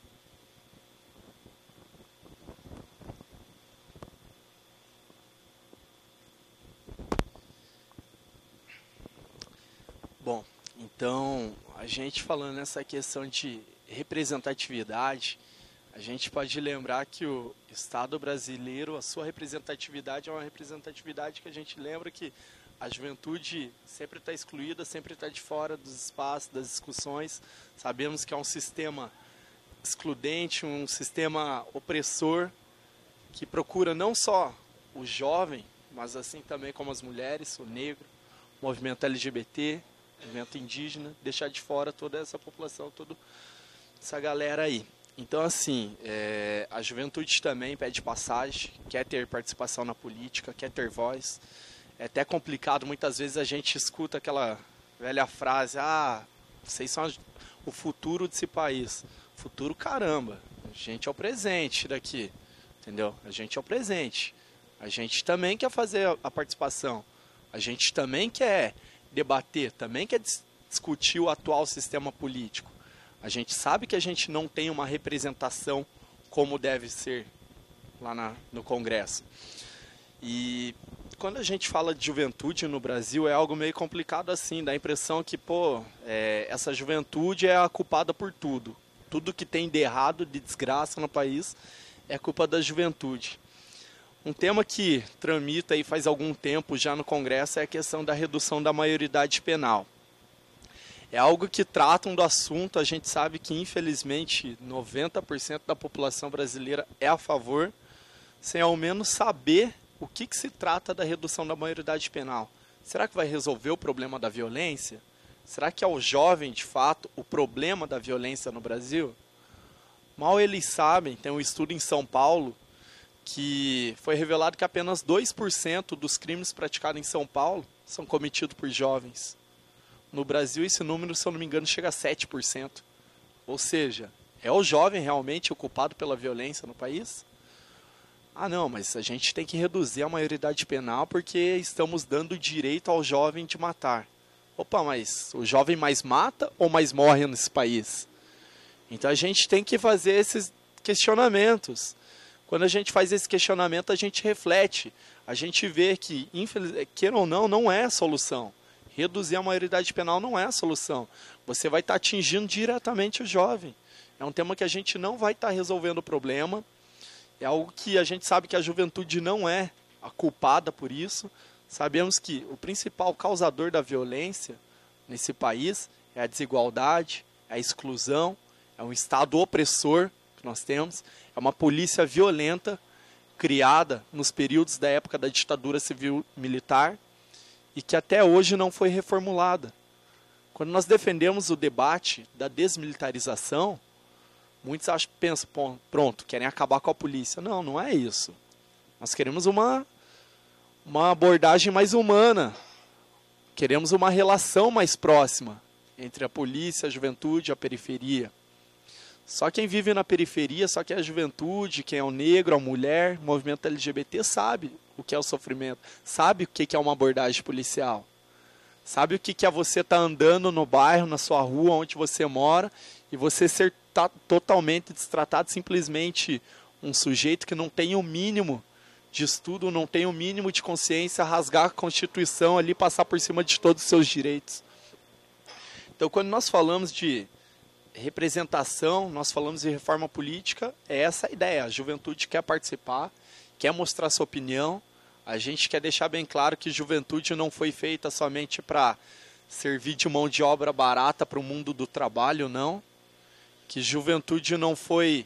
Bom, então, a gente falando nessa questão de representatividade, a gente pode lembrar que o Estado brasileiro, a sua representatividade é uma representatividade que a gente lembra que a juventude sempre está excluída, sempre está de fora dos espaços, das discussões. Sabemos que é um sistema excludente, um sistema opressor, que procura não só o jovem, mas assim também como as mulheres, o negro, o movimento L G B T, o movimento indígena, deixar de fora toda essa população, toda essa galera aí. Então, assim, é, a juventude também pede passagem, quer ter participação na política, quer ter voz. É até complicado, muitas vezes a gente escuta aquela velha frase, ah, vocês são o futuro desse país. Futuro, caramba, a gente é o presente daqui, entendeu? A gente é o presente. A gente também quer fazer a participação, a gente também quer debater, também quer dis- discutir o atual sistema político. A gente sabe que a gente não tem uma representação como deve ser lá na, no Congresso. E quando a gente fala de juventude no Brasil, é algo meio complicado assim, dá a impressão que, pô, é, essa juventude é a culpada por tudo. Tudo que tem de errado, de desgraça no país, é culpa da juventude. Um tema que tramita aí faz algum tempo já no Congresso é a questão da redução da maioridade penal. É algo que tratam do assunto, a gente sabe que infelizmente noventa por cento da população brasileira é a favor, sem ao menos saber o que, que se trata da redução da maioridade penal. Será que vai resolver o problema da violência? Será que é o jovem, de fato, o problema da violência no Brasil? Mal eles sabem, tem um estudo em São Paulo que foi revelado que apenas dois por cento dos crimes praticados em São Paulo são cometidos por jovens. No Brasil, esse número, se eu não me engano, chega a sete por cento. Ou seja, É o jovem realmente o culpado pela violência no país? Ah, não, mas a gente tem que reduzir a maioridade penal porque estamos dando direito ao jovem de matar. Opa, mas o jovem mais mata ou mais morre nesse país? Então a gente tem que fazer esses questionamentos. Quando a gente faz esse questionamento, a gente reflete. A gente vê que, infelizmente, queira ou não, não é a solução. Reduzir a maioridade penal não é a solução. Você vai estar atingindo diretamente o jovem. É um tema que a gente não vai estar resolvendo o problema. É algo que a gente sabe que a juventude não é a culpada por isso. Sabemos que o principal causador da violência nesse país é a desigualdade, é a exclusão, é um Estado opressor que nós temos, é uma polícia violenta criada nos períodos da época da ditadura civil-militar e que até hoje não foi reformulada. Quando nós defendemos o debate da desmilitarização, muitos acham, pensam, pronto, querem acabar com a polícia. Não, não é isso. Nós queremos uma, uma abordagem mais humana. Queremos uma relação mais próxima entre a polícia, a juventude e a periferia. Só quem vive na periferia, só quem é a juventude, quem é o negro, a mulher, o movimento L G B T, sabe o que é o sofrimento. Sabe o que é uma abordagem policial. Sabe o que é você estar andando no bairro, na sua rua, onde você mora, e você ser tá totalmente destratado, simplesmente um sujeito que não tem o mínimo de estudo, não tem o mínimo de consciência, rasgar a Constituição ali, passar por cima de todos os seus direitos. Então, quando nós falamos de representação, nós falamos de reforma política, é essa a ideia. A juventude quer participar, quer mostrar sua opinião. A gente quer deixar bem claro que juventude não foi feita somente para servir de mão de obra barata para o mundo do trabalho, não. Que juventude não foi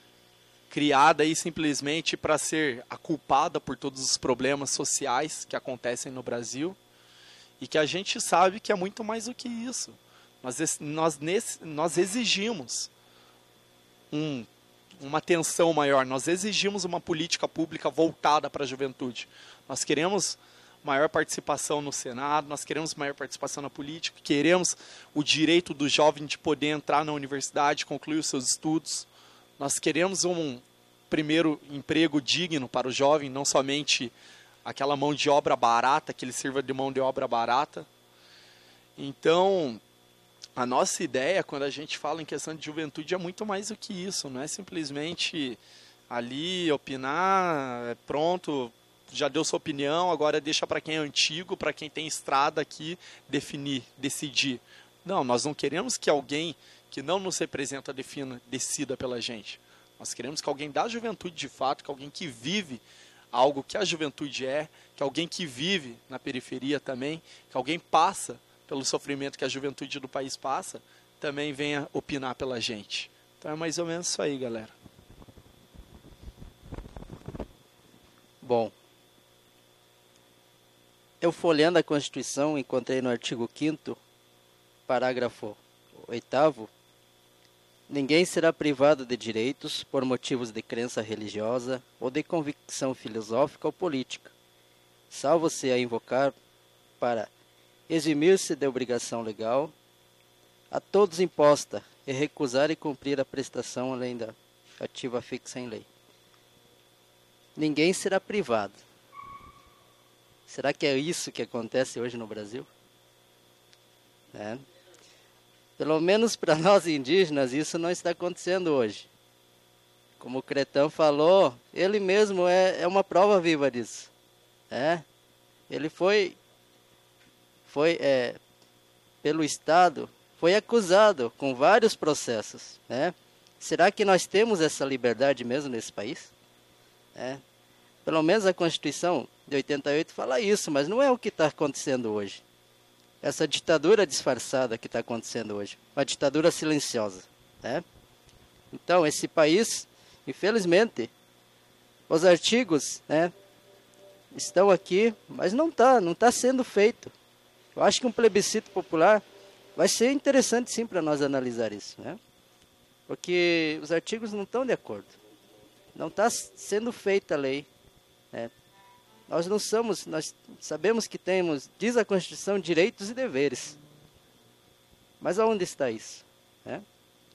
criada aí simplesmente para ser a culpada por todos os problemas sociais que acontecem no Brasil. E que a gente sabe que é muito mais do que isso. Nós, nós, nesse, nós exigimos um, uma atenção maior, nós exigimos uma política pública voltada para a juventude. Nós queremos maior participação no Senado, nós queremos maior participação na política, queremos o direito do jovem de poder entrar na universidade, concluir os seus estudos. Nós queremos um primeiro emprego digno para o jovem, não somente aquela mão de obra barata, que ele sirva de mão de obra barata. Então, a nossa ideia, quando a gente fala em questão de juventude, é muito mais do que isso. Não é simplesmente ali opinar, pronto, já deu sua opinião, agora deixa para quem é antigo, para quem tem estrada aqui, definir, decidir. Não, nós não queremos que alguém que não nos representa defina, decida pela gente. Nós queremos que alguém da juventude de fato, que alguém que vive algo que a juventude é, que alguém que vive na periferia também, que alguém passa pelo sofrimento que a juventude do país passa, também venha opinar pela gente. Então é mais ou menos isso aí, galera. Bom, eu folheando a Constituição, encontrei no artigo quinto, parágrafo oitavo, ninguém será privado de direitos por motivos de crença religiosa ou de convicção filosófica ou política, salvo-se a invocar para eximir-se de obrigação legal, a todos imposta, e recusar e cumprir a prestação além da ativa fixa em lei. Ninguém será privado. Será que é isso que acontece hoje no Brasil? É. Pelo menos para nós indígenas, isso não está acontecendo hoje. Como o Cretão falou, ele mesmo é, é uma prova viva disso. É. Ele foi, foi é, pelo Estado, foi acusado com vários processos. É. Será que nós temos essa liberdade mesmo nesse país? É. Pelo menos a Constituição de oitenta e oito fala isso, mas não é o que está acontecendo hoje. Essa ditadura disfarçada que está acontecendo hoje, uma ditadura silenciosa. Né? Então, esse país, infelizmente, os artigos, né, estão aqui, mas não está não tá sendo feito. Eu acho que um plebiscito popular vai ser interessante sim para nós analisar isso. Né? Porque os artigos não estão de acordo. Não está sendo feita a lei. Né? Nós não somos, nós sabemos que temos, diz a Constituição, direitos e deveres. Mas aonde está isso? Né?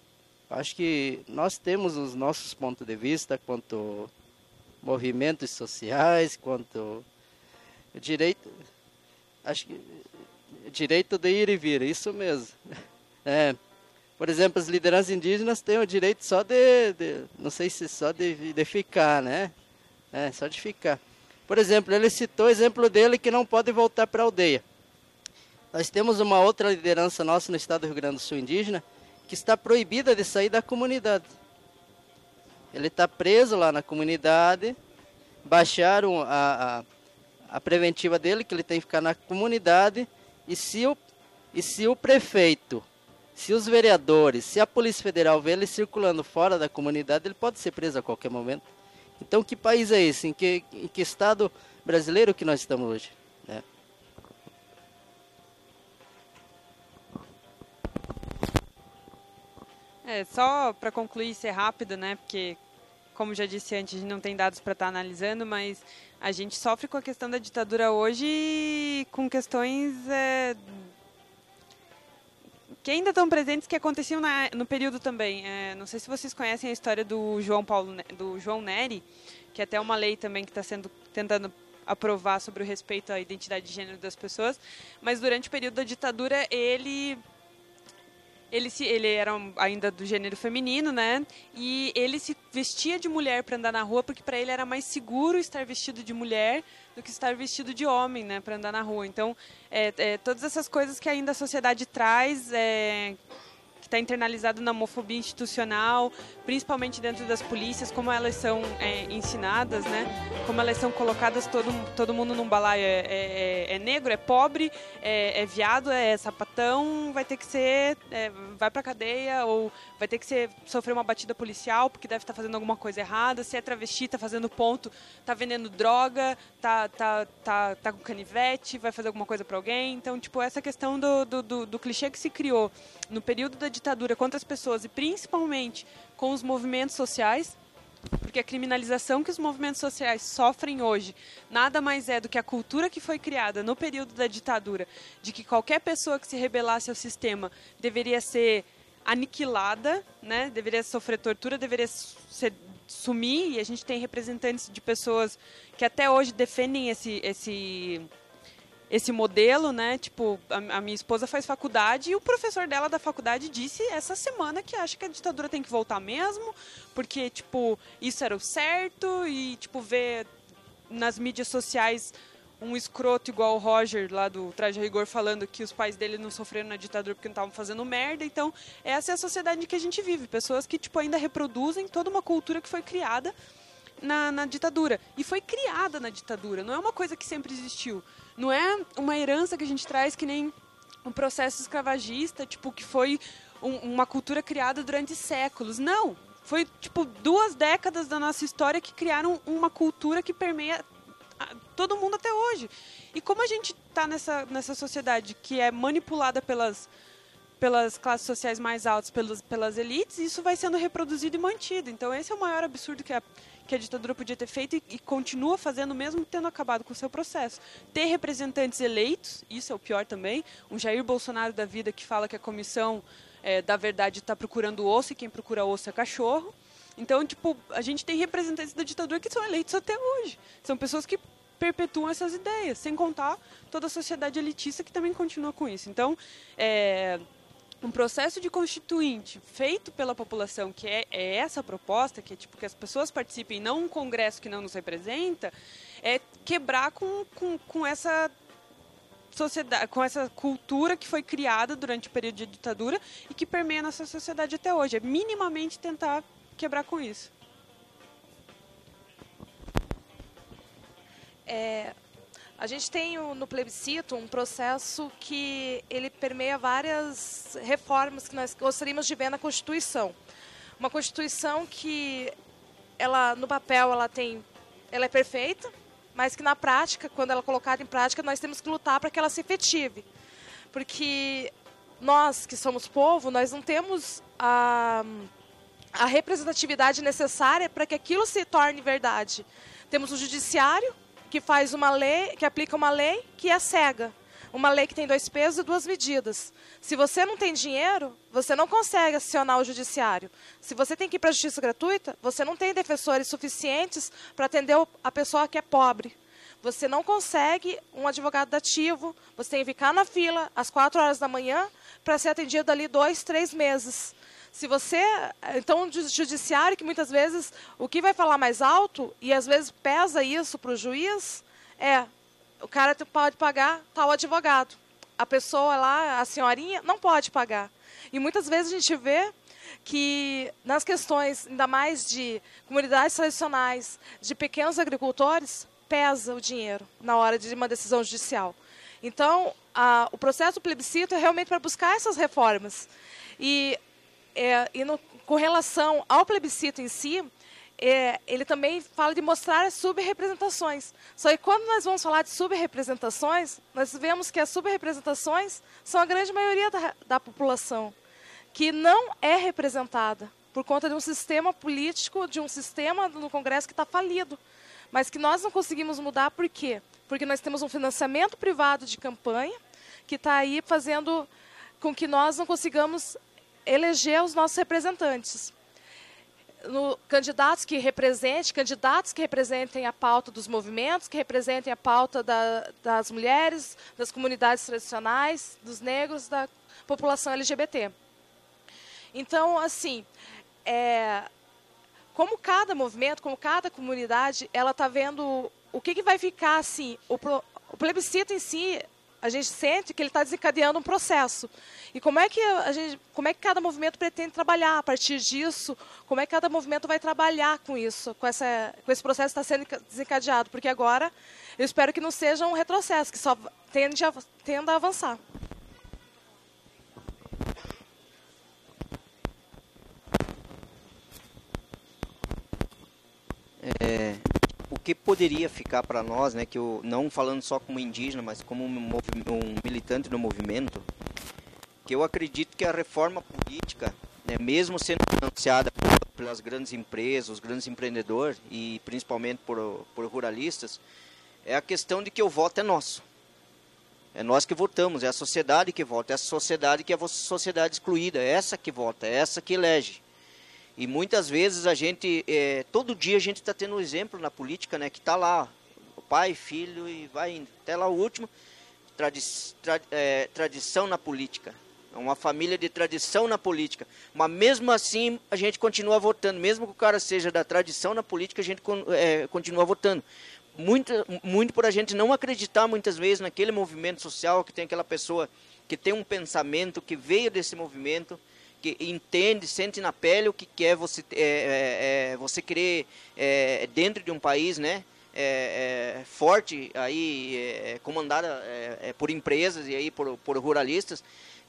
Acho que nós temos os nossos pontos de vista quanto movimentos sociais, quanto direito, acho que direito de ir e vir, isso mesmo. É, por exemplo, as lideranças indígenas têm o direito só de, de não sei se só de, de ficar, né? É, só de ficar. Por exemplo, ele citou o exemplo dele que não pode voltar para a aldeia. Nós temos uma outra liderança nossa no estado do Rio Grande do Sul indígena que está proibida de sair da comunidade. Ele está preso lá na comunidade, baixaram a, a, a preventiva dele, que ele tem que ficar na comunidade, e se o, e se o prefeito, se os vereadores, se a Polícia Federal vê ele circulando fora da comunidade, ele pode ser preso a qualquer momento. Então, que país é esse? Em que, em que estado brasileiro que nós estamos hoje? Né? É, só para concluir, ser rápido, né? Porque, como já disse antes, a gente não tem dados para estar analisando, mas a gente sofre com a questão da ditadura hoje com questões é, que ainda estão presentes, que aconteciam na, no período também. É, não sei se vocês conhecem a história do João Paulo, do João Nery, que é até uma lei também que está sendo tentando aprovar sobre o respeito à identidade de gênero das pessoas, mas durante o período da ditadura ele Ele, se, ele era ainda do gênero feminino, né? E ele se vestia de mulher para andar na rua, porque para ele era mais seguro estar vestido de mulher do que estar vestido de homem, né? Para andar na rua. Então, é, é, todas essas coisas que ainda a sociedade traz, é, que está internalizado na homofobia institucional, principalmente dentro das polícias, como elas são é, ensinadas, né? Como elas são colocadas, todo, todo mundo num balaio é, é, é negro, é pobre, é, é viado, é sapatão, vai ter que ser, é, vai pra cadeia, ou vai ter que ser, sofrer uma batida policial, porque deve estar fazendo alguma coisa errada, se é travesti, tá fazendo ponto, tá vendendo droga, tá, tá, tá, tá com canivete, vai fazer alguma coisa para alguém. Então, tipo, essa questão do, do, do, do clichê que se criou no período da ditadura contra as pessoas, e principalmente com os movimentos sociais, porque a criminalização que os movimentos sociais sofrem hoje nada mais é do que a cultura que foi criada no período da ditadura, de que qualquer pessoa que se rebelasse ao sistema deveria ser aniquilada, né? Deveria sofrer tortura, deveria ser, sumir, e a gente tem representantes de pessoas que até hoje defendem esse... esse esse modelo, né? Tipo, a, a minha esposa faz faculdade e o professor dela da faculdade disse essa semana que acha que a ditadura tem que voltar mesmo, porque, tipo, isso era o certo, e, tipo, ver nas mídias sociais um escroto igual o Roger, lá do Traje a Rigor, falando que os pais dele não sofreram na ditadura porque não estavam fazendo merda. Então, essa é a sociedade em que a gente vive. Pessoas que, tipo, ainda reproduzem toda uma cultura que foi criada Na, na ditadura. E foi criada na ditadura, não é uma coisa que sempre existiu. Não é uma herança que a gente traz que nem um processo escravagista, tipo, que foi um, uma cultura criada durante séculos. Não! Foi, tipo, duas décadas da nossa história que criaram uma cultura que permeia todo mundo até hoje. E como a gente está nessa, nessa sociedade que é manipulada pelas pelas classes sociais mais altas, pelas, pelas elites, isso vai sendo reproduzido e mantido. Então, esse é o maior absurdo que a, que a ditadura podia ter feito e, e continua fazendo, mesmo tendo acabado com o seu processo. Ter representantes eleitos, isso é o pior também. Um Jair Bolsonaro da vida que fala que a comissão é, da verdade está procurando osso e quem procura osso é cachorro. Então, tipo, a gente tem representantes da ditadura que são eleitos até hoje. São pessoas que perpetuam essas ideias, sem contar toda a sociedade elitista que também continua com isso. Então, é... um processo de constituinte feito pela população, que é, é essa proposta, que é tipo que as pessoas participem, não um congresso que não nos representa, é quebrar com, com, com essa sociedade, com essa cultura que foi criada durante o período de ditadura e que permeia nossa sociedade até hoje. É minimamente tentar quebrar com isso. É... A gente tem no plebiscito um processo que ele permeia várias reformas que nós gostaríamos de ver na Constituição. Uma Constituição que, ela, no papel, ela, tem, ela é perfeita, mas que na prática, quando ela é colocada em prática, nós temos que lutar para que ela se efetive. Porque nós, que somos povo, nós não temos a, a representatividade necessária para que aquilo se torne verdade. Temos o judiciário, que faz uma lei, que aplica uma lei que é cega. uma lei que tem dois pesos e duas medidas. Se você não tem dinheiro, você não consegue acionar o judiciário. Se você tem que ir para a justiça gratuita, você não tem defensores suficientes para atender a pessoa que é pobre. Você não consegue um advogado dativo, você tem que ficar na fila às quatro horas da manhã para ser atendido ali dois, três meses. Se você, então, o judiciário, que muitas vezes o que vai falar mais alto, e às vezes pesa isso para o juiz, é, o cara pode pagar tal advogado. A pessoa lá, a senhorinha, não pode pagar. E muitas vezes a gente vê que nas questões, ainda mais de comunidades tradicionais, de pequenos agricultores, pesa o dinheiro na hora de uma decisão judicial. Então, a, o processo do plebiscito é realmente para buscar essas reformas. E, é, e no, com relação ao plebiscito em si, é, ele também fala de mostrar as subrepresentações. Só que quando nós vamos falar de subrepresentações, nós vemos que as subrepresentações são a grande maioria da, da população, que não é representada por conta de um sistema político, de um sistema no Congresso que está falido. Mas que nós não conseguimos mudar, por quê? Porque nós temos um financiamento privado de campanha que está aí fazendo com que nós não consigamos eleger os nossos representantes. No, candidatos que representem, candidatos que representem a pauta dos movimentos, que representem a pauta da, das mulheres, das comunidades tradicionais, dos negros, da população L G B T. Então, assim, é... como cada movimento, como cada comunidade, ela está vendo o que, que vai ficar, assim, o, pro, o plebiscito em si, a gente sente que ele está desencadeando um processo. E como é, que a gente, como é que cada movimento pretende trabalhar a partir disso? Como é que cada movimento vai trabalhar com isso, com, essa, com esse processo que está sendo desencadeado? Porque agora, eu espero que não seja um retrocesso, que só tende a, tenda a avançar. É, o que poderia ficar para nós, né, que eu, não falando só como indígena, mas como um, um militante do movimento, que eu acredito que a reforma política, né, mesmo sendo financiada pelas grandes empresas, os grandes empreendedores e principalmente por, por ruralistas, é a questão de que o voto é nosso. É nós que votamos, é a sociedade que vota, é a sociedade que é a sociedade excluída, é essa que vota, é essa que elege. E muitas vezes a gente, é, todo dia a gente está tendo um exemplo na política, né, que está lá, o pai, filho e vai indo. Até lá o último, tradi tra é, tradição na política. Uma família de tradição na política. Mas mesmo assim a gente continua votando. Mesmo que o cara seja da tradição na política, a gente é, continua votando. Muito, muito por a gente não acreditar muitas vezes naquele movimento social, que tem aquela pessoa que tem um pensamento, que veio desse movimento, que entende, sente na pele o que é você, é, é, você querer é, dentro de um país, né, é, é, forte, aí, é, comandada é, é, por empresas e aí por, por ruralistas,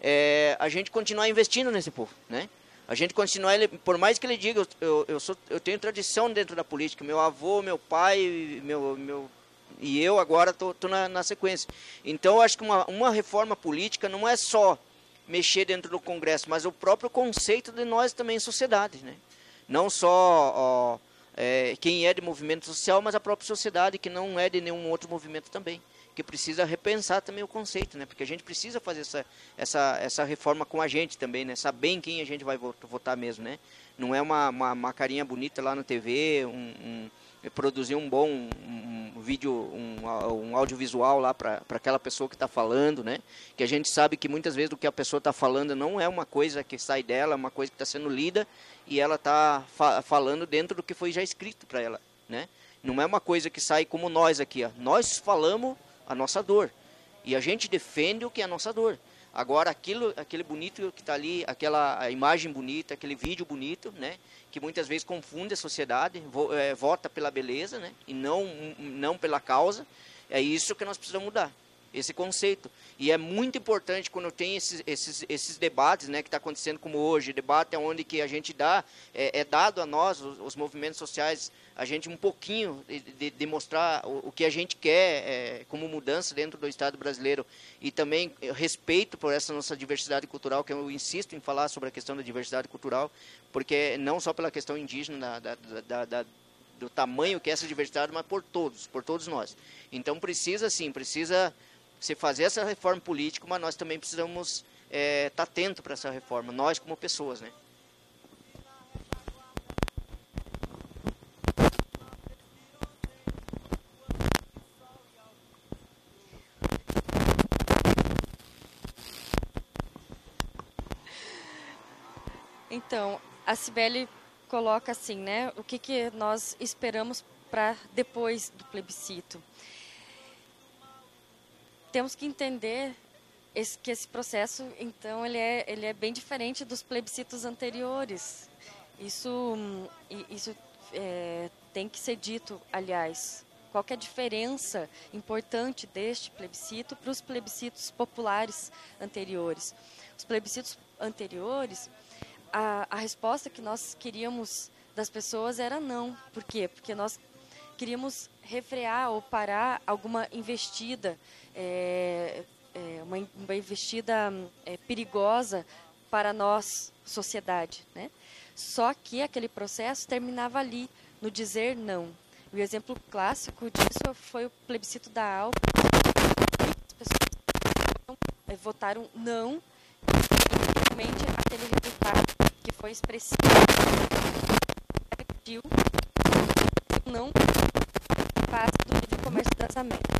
é, a gente continuar investindo nesse povo, né? A gente continuar, por mais que ele diga, eu, eu, sou, eu tenho tradição dentro da política, meu avô, meu pai, meu, meu, e eu agora estou na, na sequência. Então eu acho que uma, uma reforma política não é só mexer dentro do Congresso, mas o próprio conceito de nós também em sociedade, né? Não só ó, é, quem é de movimento social, mas a própria sociedade que não é de nenhum outro movimento também, que precisa repensar também o conceito, né? Porque a gente precisa fazer essa, essa, essa reforma com a gente também, né? Saber em quem a gente vai votar mesmo, né? Não é uma, uma, uma carinha bonita lá na T V, um, um, produzir um bom um, um vídeo, um, um audiovisual lá para aquela pessoa que está falando, né? Que a gente sabe que muitas vezes o que a pessoa está falando não é uma coisa que sai dela, é uma coisa que está sendo lida e ela está fa falando dentro do que foi já escrito para ela, né? Não é uma coisa que sai como nós aqui, ó. Nós falamos a nossa dor e a gente defende o que é a nossa dor. Agora, aquilo, aquele bonito que está ali, aquela a imagem bonita, aquele vídeo bonito, né, que muitas vezes confunde a sociedade, vo, é, vota pela beleza, né, e não, não pela causa, é isso que nós precisamos mudar, esse conceito. E é muito importante quando tem esses, esses, esses debates, né, que está acontecendo como hoje, debate onde que a gente dá, é, é dado a nós, os, os movimentos sociais, a gente um pouquinho de, de, de mostrar o, o que a gente quer é, como mudança dentro do Estado brasileiro e também respeito por essa nossa diversidade cultural, que eu insisto em falar sobre a questão da diversidade cultural, porque não só pela questão indígena, da, da, da, da, do tamanho que é essa diversidade, mas por todos, por todos nós. Então precisa sim, precisa se fazer essa reforma política, mas nós também precisamos estar é, atentos para essa reforma, nós como pessoas, né? Então, a Cibele coloca assim, né? O que, que nós esperamos para depois do plebiscito? Temos que entender esse, que esse processo, então, ele é, ele é bem diferente dos plebiscitos anteriores. Isso, isso é, tem que ser dito, aliás. Qual que é a diferença importante deste plebiscito para os plebiscitos populares anteriores? Os plebiscitos anteriores, a, a resposta que nós queríamos das pessoas era não. Por quê? Porque nós queríamos refrear ou parar alguma investida, é, é, uma, uma investida é, perigosa para nós, sociedade, né? Só que aquele processo terminava ali, no dizer não. E o exemplo clássico disso foi o plebiscito da ALP. As pessoas votaram não, e realmente aquele resultado que foi expressivo pediu não passa do livre comércio das Américas.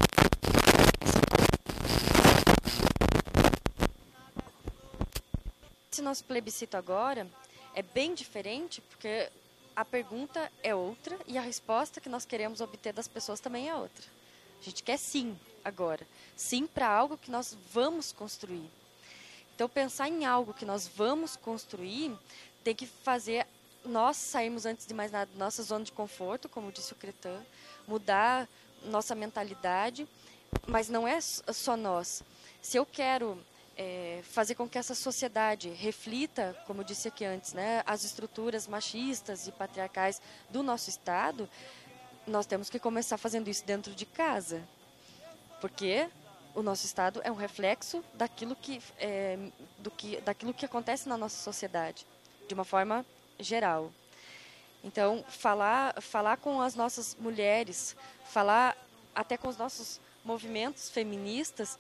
Esse nosso plebiscito agora é bem diferente, porque a pergunta é outra e a resposta que nós queremos obter das pessoas também é outra. A gente quer sim agora. Sim para algo que nós vamos construir. Então, pensar em algo que nós vamos construir tem que fazer nós sairmos, antes de mais nada, da nossa zona de conforto, como disse o Cretan, mudar nossa mentalidade, mas não é só nós. Se eu quero é, fazer com que essa sociedade reflita, como eu disse aqui antes, né, as estruturas machistas e patriarcais do nosso Estado, nós temos que começar fazendo isso dentro de casa, porque o nosso Estado é um reflexo daquilo que, é, do que, daquilo que acontece na nossa sociedade, de uma forma geral. Então, falar, falar com as nossas mulheres, falar até com os nossos movimentos feministas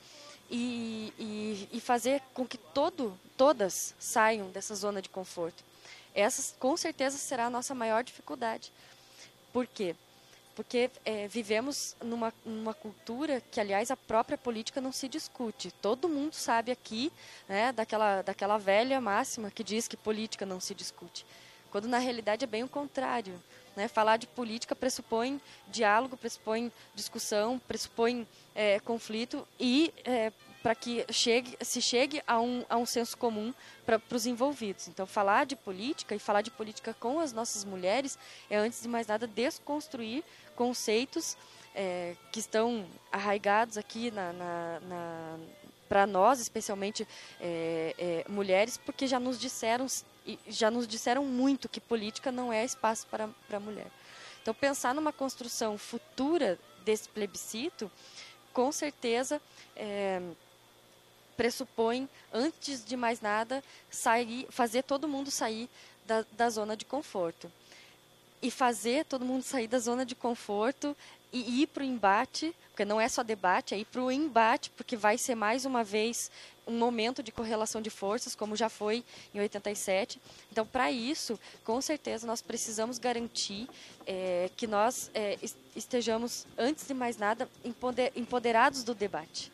e, e, e fazer com que todo, todas saiam dessa zona de conforto. Essa, com certeza, será a nossa maior dificuldade. Por quê? Porque é, vivemos numa, numa cultura que, aliás, a própria política não se discute. Todo mundo sabe aqui, né, daquela, daquela velha máxima que diz que política não se discute. Quando, na realidade, é bem o contrário. Né? Falar de política pressupõe diálogo, pressupõe discussão, pressupõe é, conflito e é, para que chegue, se chegue a um, a um senso comum para os envolvidos. Então, falar de política e falar de política com as nossas mulheres é, antes de mais nada, desconstruir conceitos é, que estão arraigados aqui na, na, na, para nós, especialmente é, é, mulheres, porque já nos disseram já nos disseram muito que política não é espaço para para a mulher. Então, pensar numa construção futura desse plebiscito, com certeza, é, pressupõe, antes de mais nada, sair, fazer todo mundo sair da, da zona de conforto. E fazer todo mundo sair da zona de conforto e ir para o embate, porque não é só debate, é ir para o embate, porque vai ser mais uma vez um momento de correlação de forças, como já foi em oitenta e sete. Então, para isso, com certeza, nós precisamos garantir é, que nós é, estejamos, antes de mais nada, empoderados do debate.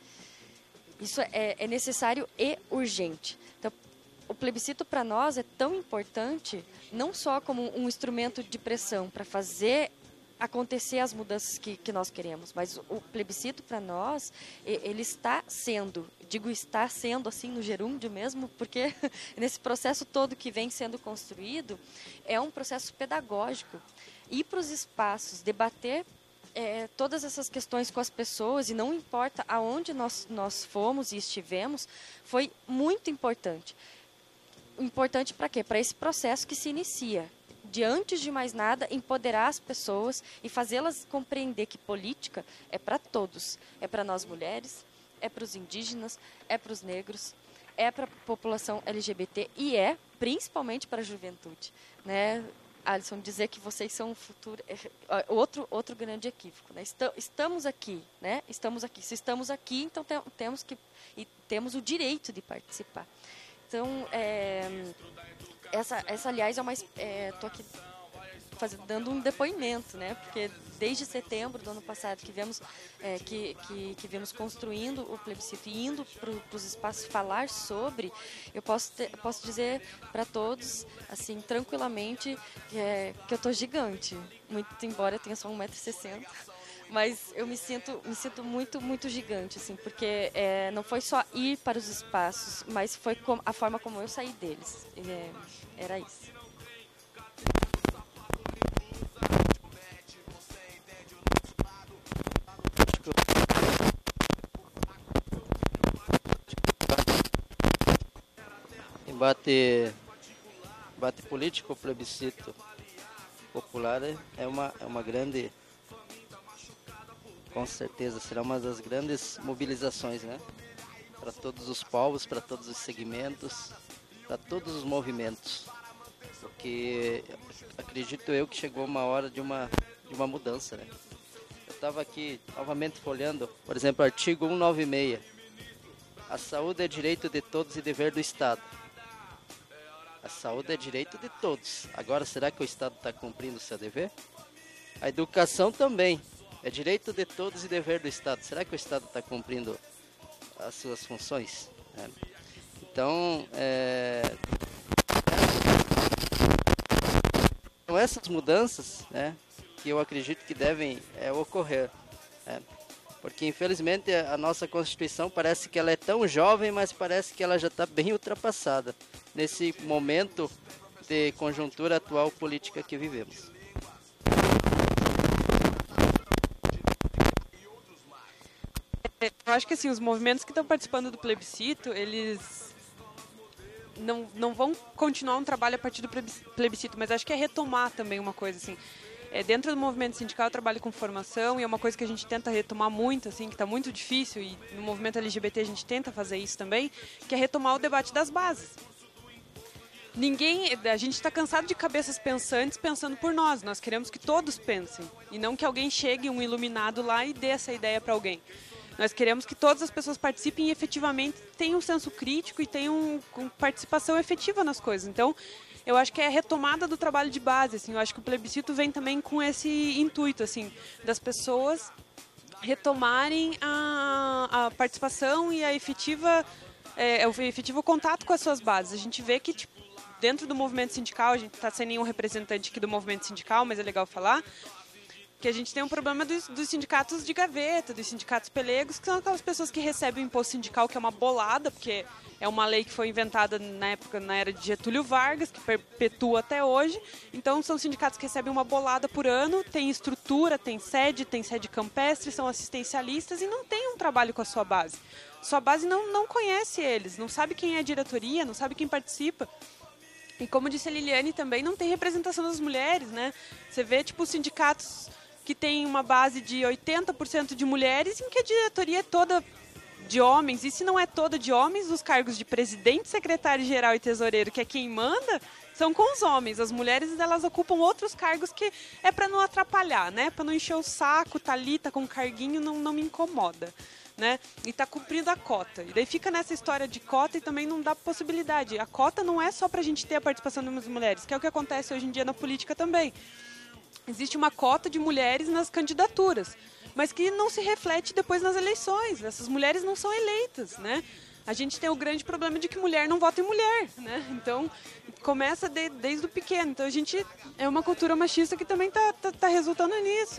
Isso é, é necessário e urgente. Então, o plebiscito para nós é tão importante, não só como um instrumento de pressão para fazer acontecer as mudanças que, que nós queremos, mas o plebiscito para nós, ele está sendo, digo está sendo assim no gerúndio mesmo, porque nesse processo todo que vem sendo construído, é um processo pedagógico. Ir para os espaços, debater é, todas essas questões com as pessoas, e não importa aonde nós, nós fomos e estivemos, foi muito importante. Importante para quê? Para esse processo que se inicia. De antes de mais nada, empoderar as pessoas e fazê-las compreender que política é para todos. É para nós mulheres, é para os indígenas, é para os negros, é para a população L G B T e é principalmente para a juventude. Né? Alisson, dizer que vocês são o futuro... É, outro, outro grande equívoco, né? Estamos aqui, né? Estamos aqui. Se estamos aqui, então te, temos, que, e temos o direito de participar. Então, é, essa, essa, aliás, é uma... Estou aqui fazendo, dando um depoimento, né? Porque desde setembro do ano passado que viemos, é, que, que, que viemos construindo o plebiscito e indo para os espaços falar sobre, eu posso, ter, posso dizer para todos, assim, tranquilamente, que, é, que eu estou gigante. Muito embora eu tenha só um metro e sessenta. Mas eu me sinto, me sinto muito, muito gigante, assim, porque é, não foi só ir para os espaços, mas foi com, a forma como eu saí deles. É, era isso. Embate, embate político, o plebiscito popular é uma, é uma grande... Com certeza, será uma das grandes mobilizações, né? Para todos os povos, para todos os segmentos, para todos os movimentos. Porque acredito eu que chegou uma hora de uma, de uma mudança, né? Eu estava aqui novamente folhando, por exemplo, artigo cento e noventa e seis. A saúde é direito de todos e dever do Estado. A saúde é direito de todos. Agora, será que o Estado está cumprindo o seu dever? A educação também. É direito de todos e dever do Estado. Será que o Estado está cumprindo as suas funções? É. Então, é... são essas mudanças, né, que eu acredito que devem é, ocorrer. É. Porque, infelizmente, a nossa Constituição parece que ela é tão jovem, mas parece que ela já está bem ultrapassada nesse momento de conjuntura atual política que vivemos. Eu acho que assim, os movimentos que estão participando do plebiscito, eles não, não vão continuar um trabalho a partir do plebiscito, mas acho que é retomar também uma coisa assim. É, dentro do movimento sindical eu trabalho com formação e é uma coisa que a gente tenta retomar muito, assim, que está muito difícil, e no movimento L G B T a gente tenta fazer isso também, que é retomar o debate das bases. Ninguém, a gente está cansado de cabeças pensantes pensando por nós, nós queremos que todos pensem, e não que alguém chegue, um iluminado lá e dê essa ideia para alguém. Nós queremos que todas as pessoas participem e efetivamente tenham um senso crítico e tenham participação efetiva nas coisas. Então, eu acho que é a retomada do trabalho de base, assim, eu acho que o plebiscito vem também com esse intuito, assim, das pessoas retomarem a, a participação e a efetiva, é, o efetivo contato com as suas bases. A gente vê que, tipo, dentro do movimento sindical, a gente está sem nenhum representante aqui do movimento sindical, mas é legal falar, que a gente tem um problema dos, dos sindicatos de gaveta, dos sindicatos pelegos, que são aquelas pessoas que recebem o imposto sindical, que é uma bolada, porque é uma lei que foi inventada na época, na era de Getúlio Vargas, que perpetua até hoje. Então, são sindicatos que recebem uma bolada por ano, tem estrutura, tem sede, tem sede campestre, são assistencialistas e não tem um trabalho com a sua base. Sua base não, não conhece eles, não sabe quem é a diretoria, não sabe quem participa. E como disse a Liliane, também não tem representação das mulheres, né? Você vê, tipo, sindicatos que tem uma base de oitenta por cento de mulheres, em que a diretoria é toda de homens. E se não é toda de homens, os cargos de presidente, secretário-geral e tesoureiro, que é quem manda, são com os homens. As mulheres, elas ocupam outros cargos que é para não atrapalhar, né? Para não encher o saco, tá ali, tá com um carguinho, não, não me incomoda, né? E tá cumprindo a cota. E daí fica nessa história de cota e também não dá possibilidade. A cota não é só para a gente ter a participação das mulheres, que é o que acontece hoje em dia na política também. Existe uma cota de mulheres nas candidaturas, mas que não se reflete depois nas eleições. Essas mulheres não são eleitas, né? A gente tem o grande problema de que mulher não vota em mulher, né? Então, começa de, desde o pequeno. Então, a gente é uma cultura machista que também está tá, tá resultando nisso.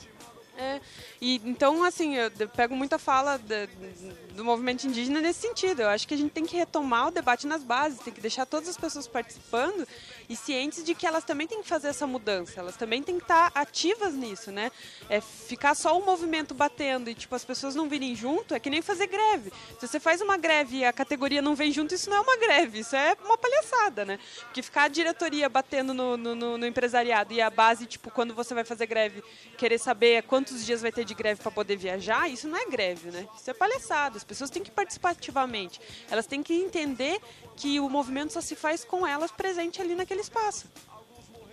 É, e, então, assim, eu, eu pego muita fala de, do movimento indígena nesse sentido. Eu acho que a gente tem que retomar o debate nas bases, tem que deixar todas as pessoas participando e cientes de que elas também têm que fazer essa mudança, elas também têm que estar ativas nisso, né? É, ficar só o movimento batendo e, tipo, as pessoas não virem junto é que nem fazer greve. Se você faz uma greve e a categoria não vem junto, isso não é uma greve, isso é uma palhaçada, né? Porque ficar a diretoria batendo no, no, no, no empresariado e a base, tipo, quando você vai fazer greve, querer saber quanto quantos dias vai ter de greve para poder viajar, isso não é greve, né? Isso é palhaçada. As pessoas têm que participar ativamente. Elas têm que entender que o movimento só se faz com elas presente ali naquele espaço.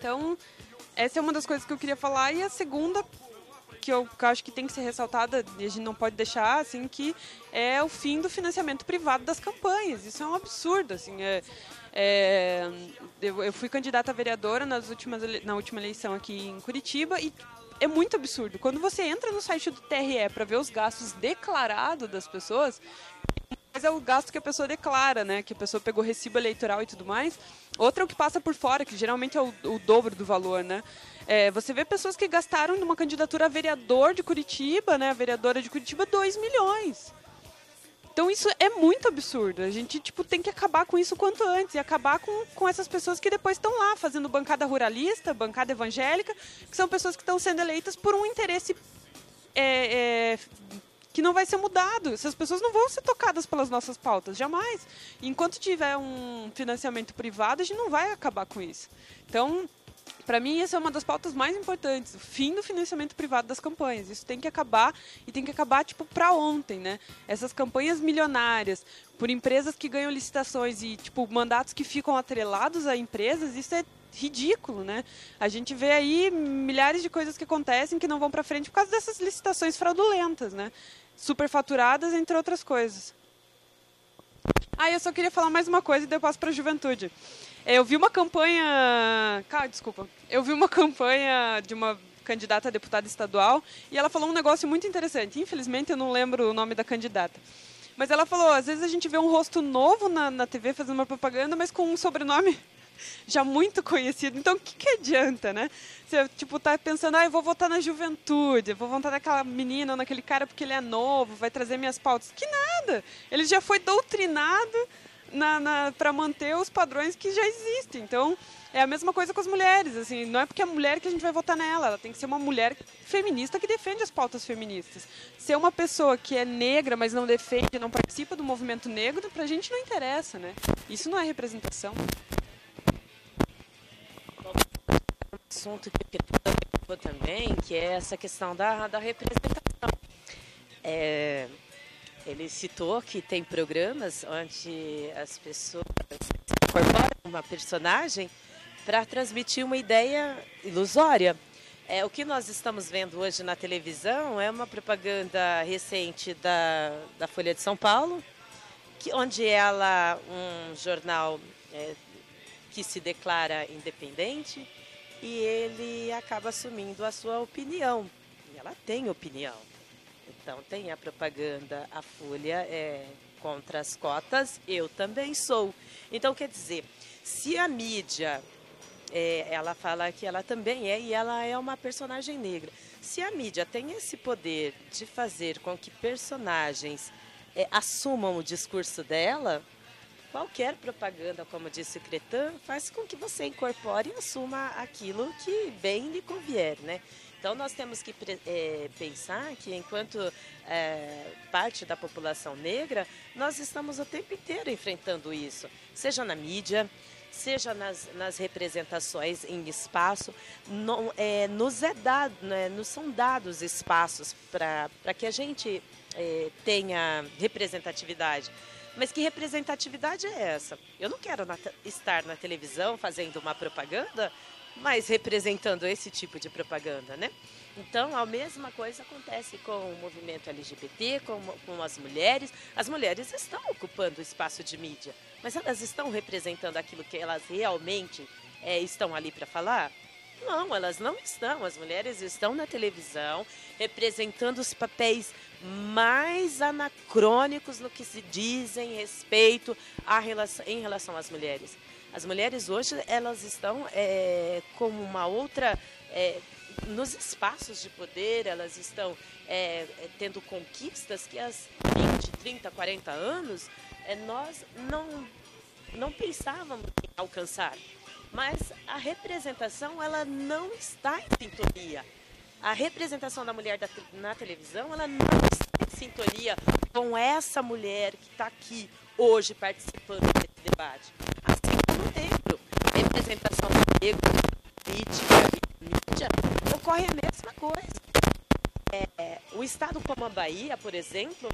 Então, essa é uma das coisas que eu queria falar. E a segunda, que eu acho que tem que ser ressaltada, e a gente não pode deixar, assim, que é o fim do financiamento privado das campanhas. Isso é um absurdo, assim, é... É, eu, eu fui candidata a vereadora nas últimas, na última eleição aqui em Curitiba e é muito absurdo. Quando você entra no site do T R E para ver os gastos declarados das pessoas, mas é o gasto que a pessoa declara, né? Que a pessoa pegou recibo eleitoral e tudo mais. Outra é o que passa por fora, que geralmente é o, o dobro do valor, né? É, você vê pessoas que gastaram numa candidatura a vereador de Curitiba, né? A vereadora de Curitiba, dois milhões. Então isso é muito absurdo. A gente tipo, tem que acabar com isso quanto antes. E acabar com, com essas pessoas que depois estão lá fazendo bancada ruralista, bancada evangélica, que são pessoas que estão sendo eleitas por um interesse é, é, que não vai ser mudado. Essas pessoas não vão ser tocadas pelas nossas pautas, jamais. E enquanto tiver um financiamento privado, a gente não vai acabar com isso. Então... Para mim, essa é uma das pautas mais importantes, o fim do financiamento privado das campanhas. Isso tem que acabar e tem que acabar tipo para ontem, né? Essas campanhas milionárias por empresas que ganham licitações e tipo mandatos que ficam atrelados a empresas, isso é ridículo, né? A gente vê aí milhares de coisas que acontecem que não vão para frente por causa dessas licitações fraudulentas, né? Superfaturadas, entre outras coisas. Ah, eu só queria falar mais uma coisa e depois passo para a juventude. Eu vi uma campanha... Ah, desculpa. Eu vi uma campanha de uma candidata a deputada estadual e ela falou um negócio muito interessante. Infelizmente, eu não lembro o nome da candidata. Mas ela falou, às vezes a gente vê um rosto novo na, na T V fazendo uma propaganda, mas com um sobrenome já muito conhecido. Então, o que, que adianta, né? Você, tipo, tá pensando, ah, eu vou votar na juventude, eu vou votar naquela menina ou naquele cara porque ele é novo, vai trazer minhas pautas. Que nada! Ele já foi doutrinado para manter os padrões que já existem. Então, é a mesma coisa com as mulheres. Assim, não é porque é mulher que a gente vai votar nela. Ela tem que ser uma mulher feminista que defende as pautas feministas. Ser uma pessoa que é negra, mas não defende, não participa do movimento negro, pra gente não interessa, né? Isso não é representação. Um assunto que eu queria também, que é essa questão da, da representação. É... Ele citou que tem programas onde as pessoas incorporam uma personagem para transmitir uma ideia ilusória. É, o que nós estamos vendo hoje na televisão é uma propaganda recente da, da Folha de São Paulo, que, onde ela, um jornal é, que se declara independente, e ele acaba assumindo a sua opinião. E ela tem opinião. Então, tem a propaganda, a Folha é contra as cotas, eu também sou. Então, quer dizer, se a mídia, é, ela fala que ela também é, e ela é uma personagem negra. Se a mídia tem esse poder de fazer com que personagens é, assumam o discurso dela, qualquer propaganda, como disse o Cretan, faz com que você incorpore e assuma aquilo que bem lhe convier, né? Então, nós temos que é, pensar que, enquanto é, parte da população negra, nós estamos o tempo inteiro enfrentando isso, seja na mídia, seja nas, nas representações em espaço. Não, é, nos, é dado, né, nos são dados espaços para que a gente é, tenha representatividade. Mas que representatividade é essa? Eu não quero na, estar na televisão fazendo uma propaganda, mas representando esse tipo de propaganda, né? Então, a mesma coisa acontece com o movimento L G B T, com, com as mulheres. As mulheres estão ocupando o espaço de mídia, mas elas estão representando aquilo que elas realmente é, estão ali para falar? Não, elas não estão. As mulheres estão na televisão representando os papéis mais anacrônicos no que se diz em respeito a relação, em relação às mulheres. As mulheres hoje, elas estão é, como uma outra... É, nos espaços de poder, elas estão é, tendo conquistas que há vinte, trinta, quarenta anos é, nós não, não pensávamos em alcançar. Mas a representação, ela não está em sintonia. A representação da mulher da, na televisão, ela não está em sintonia com essa mulher que está aqui hoje participando desse debate. Assim como negro, a representação do negro, política, mídia, ocorre a mesma coisa. É, o estado como a Bahia, por exemplo,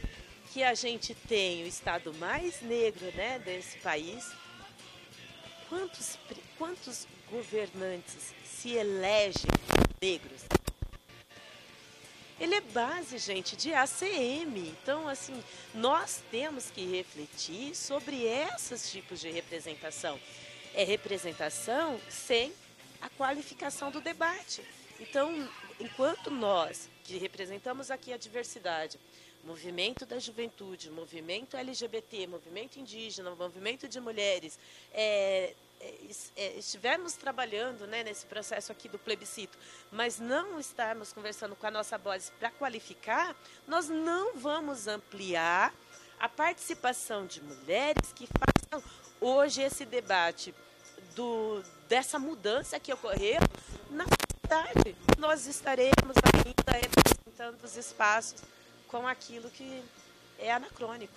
que a gente tem o estado mais negro, né, desse país, quantos, quantos governantes se elegem negros? Ele é base, gente, de A C M. Então, assim, nós temos que refletir sobre esses tipos de representação. É representação sem a qualificação do debate. Então, enquanto nós, que representamos aqui a diversidade, movimento da juventude, movimento L G B T, movimento indígena, movimento de mulheres, é, é, estivermos trabalhando, né, nesse processo aqui do plebiscito, mas não estarmos conversando com a nossa voz para qualificar, nós não vamos ampliar a participação de mulheres que façam hoje esse debate do, dessa mudança que ocorreu na sociedade. Nós estaremos ainda representando os espaços com aquilo que é anacrônico.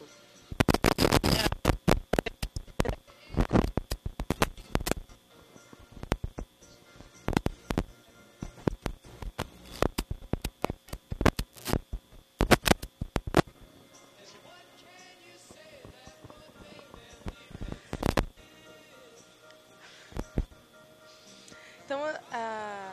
Então, a,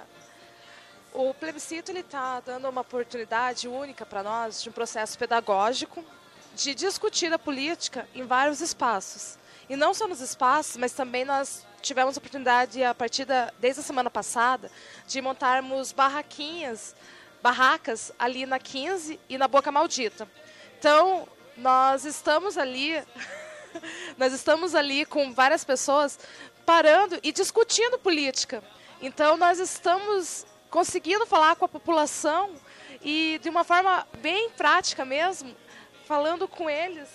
o plebiscito está dando uma oportunidade única para nós de um processo pedagógico, de discutir a política em vários espaços. E não só nos espaços, mas também nós tivemos a oportunidade, a partir da, desde a semana passada, de montarmos barraquinhas, barracas ali na quinze e na Boca Maldita. Então, nós estamos ali, nós estamos ali com várias pessoas parando e discutindo política. Então, nós estamos conseguindo falar com a população e, de uma forma bem prática mesmo, falando com eles,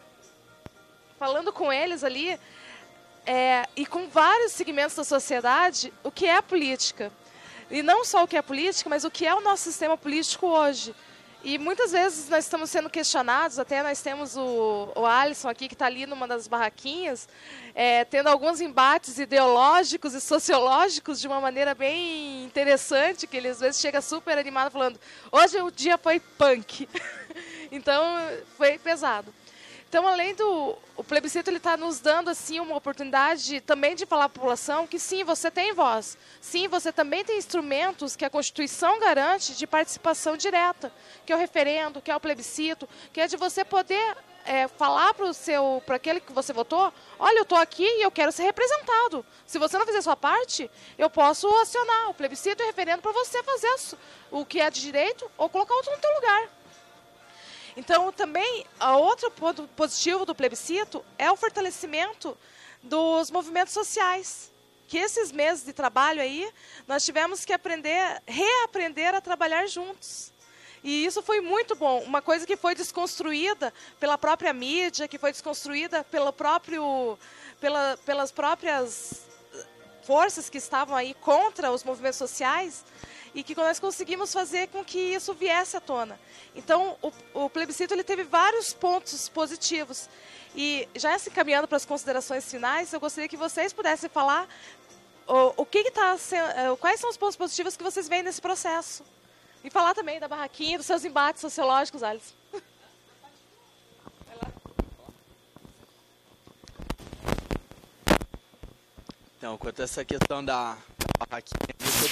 falando com eles ali, é, e com vários segmentos da sociedade, o que é a política. E não só o que é a política, mas o que é o nosso sistema político hoje. E muitas vezes nós estamos sendo questionados, até nós temos o, o Alisson aqui, que está ali numa das barraquinhas, é, tendo alguns embates ideológicos e sociológicos de uma maneira bem interessante, que ele às vezes chega super animado falando, hoje o dia foi punk. Então, foi pesado. Então, além do o plebiscito, ele está nos dando assim uma oportunidade também de falar à população que sim, você tem voz. Sim, você também tem instrumentos que a Constituição garante de participação direta, que é o referendo, que é o plebiscito, que é de você poder é, falar para o seu, para aquele que você votou, olha, eu estou aqui e eu quero ser representado. Se você não fizer a sua parte, eu posso acionar o plebiscito e o referendo para você fazer o que é de direito ou colocar outro no teu lugar. Então, também, a outro ponto positivo do plebiscito é o fortalecimento dos movimentos sociais. Que esses meses de trabalho aí, nós tivemos que aprender, reaprender a trabalhar juntos. E isso foi muito bom. Uma coisa que foi desconstruída pela própria mídia, que foi desconstruída pelo próprio, pela, pelas próprias forças que estavam aí contra os movimentos sociais, e que nós conseguimos fazer com que isso viesse à tona. Então, o, o plebiscito ele teve vários pontos positivos. E já se encaminhando para as considerações finais, eu gostaria que vocês pudessem falar o, o que que tá, quais são os pontos positivos que vocês veem nesse processo. E falar também da barraquinha, dos seus embates sociológicos, Alisson. Então, quanto a essa questão da, da barraquinha,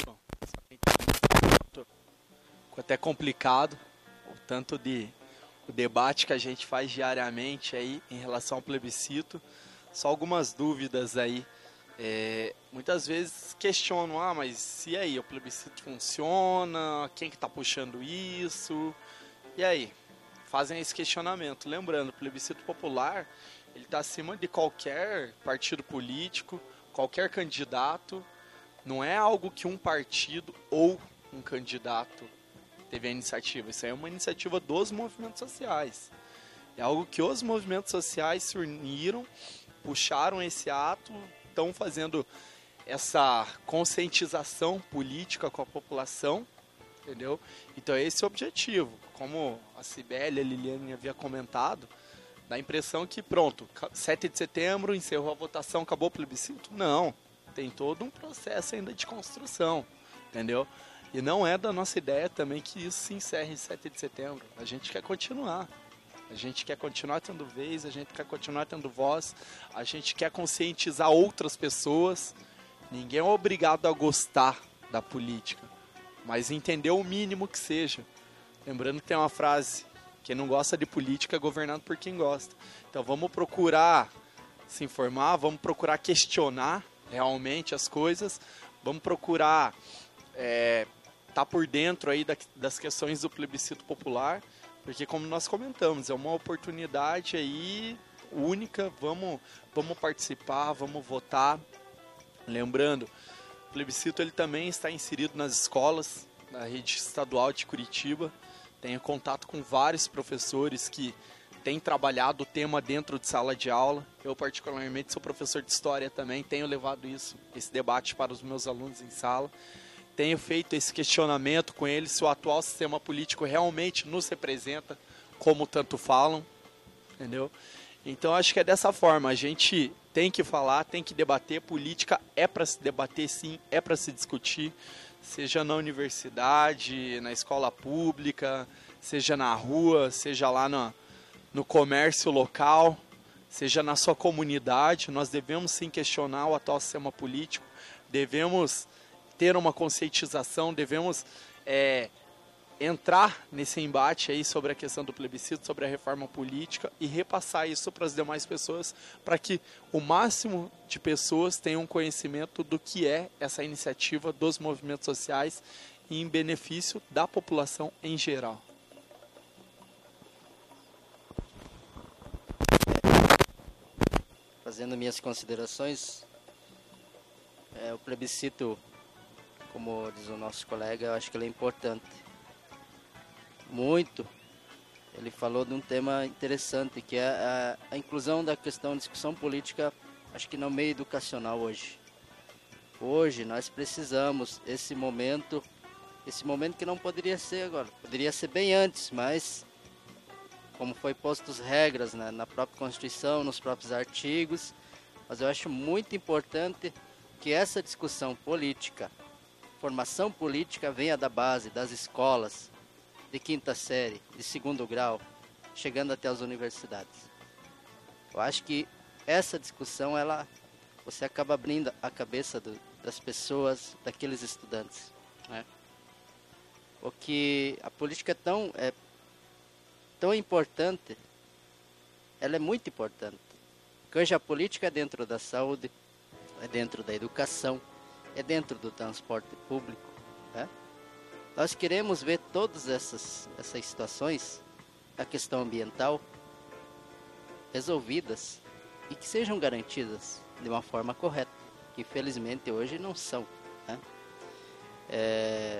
quanto é complicado, o tanto de o debate que a gente faz diariamente aí em relação ao plebiscito, só algumas dúvidas aí. É, muitas vezes questionam, ah, mas e aí, o plebiscito funciona? Quem que está puxando isso? E aí? Fazem esse questionamento. Lembrando, o plebiscito popular, ele está acima de qualquer partido político, qualquer candidato. Não é algo que um partido ou um candidato teve a iniciativa. Isso aí é uma iniciativa dos movimentos sociais. É algo que os movimentos sociais se uniram, puxaram esse ato, estão fazendo essa conscientização política com a população, entendeu? Então esse é o objetivo. Como a Cibele e a Liliane havia comentado, dá a impressão que pronto, sete de setembro, encerrou a votação, acabou o plebiscito. Não, tem todo um processo ainda de construção, entendeu? E não é da nossa ideia também que isso se encerre em sete de setembro. A gente quer continuar, A gente quer continuar tendo vez, a gente quer continuar tendo voz, a gente quer conscientizar outras pessoas. Ninguém é obrigado a gostar da política, mas entender o mínimo que seja. Lembrando que tem uma frase, quem não gosta de política é governado por quem gosta. Então vamos procurar se informar, vamos procurar questionar realmente as coisas, vamos procurar é, tá por dentro aí da, das questões do plebiscito popular, porque como nós comentamos, é uma oportunidade aí única, vamos, vamos participar, vamos votar. Lembrando, o plebiscito ele também está inserido nas escolas, na rede estadual de Curitiba. Tenho contato com vários professores que têm trabalhado o tema dentro de sala de aula. Eu, particularmente, sou professor de história também, tenho levado isso, esse debate para os meus alunos em sala. Tenho feito esse questionamento com eles se o atual sistema político realmente nos representa, como tanto falam, entendeu? Então, acho que é dessa forma, a gente tem que falar, tem que debater. Política é para se debater, sim, é para se discutir, seja na universidade, na escola pública, seja na rua, seja lá no, no comércio local, seja na sua comunidade. Nós devemos sim questionar o atual sistema político, devemos ter uma conscientização, devemos é, entrar nesse embate aí sobre a questão do plebiscito, sobre a reforma política e repassar isso para as demais pessoas, para que o máximo de pessoas tenham conhecimento do que é essa iniciativa dos movimentos sociais e em benefício da população em geral. Fazendo minhas considerações, é, o plebiscito, como diz o nosso colega, eu acho que ele é importante. Muito. Ele falou de um tema interessante, que é a, a inclusão da questão de discussão política, acho que no meio educacional hoje. Hoje nós precisamos esse momento, esse momento que não poderia ser agora, poderia ser bem antes, mas como foi postos regras, né, na própria Constituição, nos próprios artigos, mas eu acho muito importante que essa discussão política, formação política venha da base, das escolas, de quinta série, de segundo grau, chegando até as universidades. Eu acho que essa discussão, ela, você acaba abrindo a cabeça do, das pessoas, daqueles estudantes, né? Porque a política é tão, é tão importante, ela é muito importante. Porque hoje a política é dentro da saúde, é dentro da educação, é dentro do transporte público, né? Nós queremos ver todas essas, essas situações, a questão ambiental, resolvidas e que sejam garantidas de uma forma correta, que infelizmente hoje não são, né? É...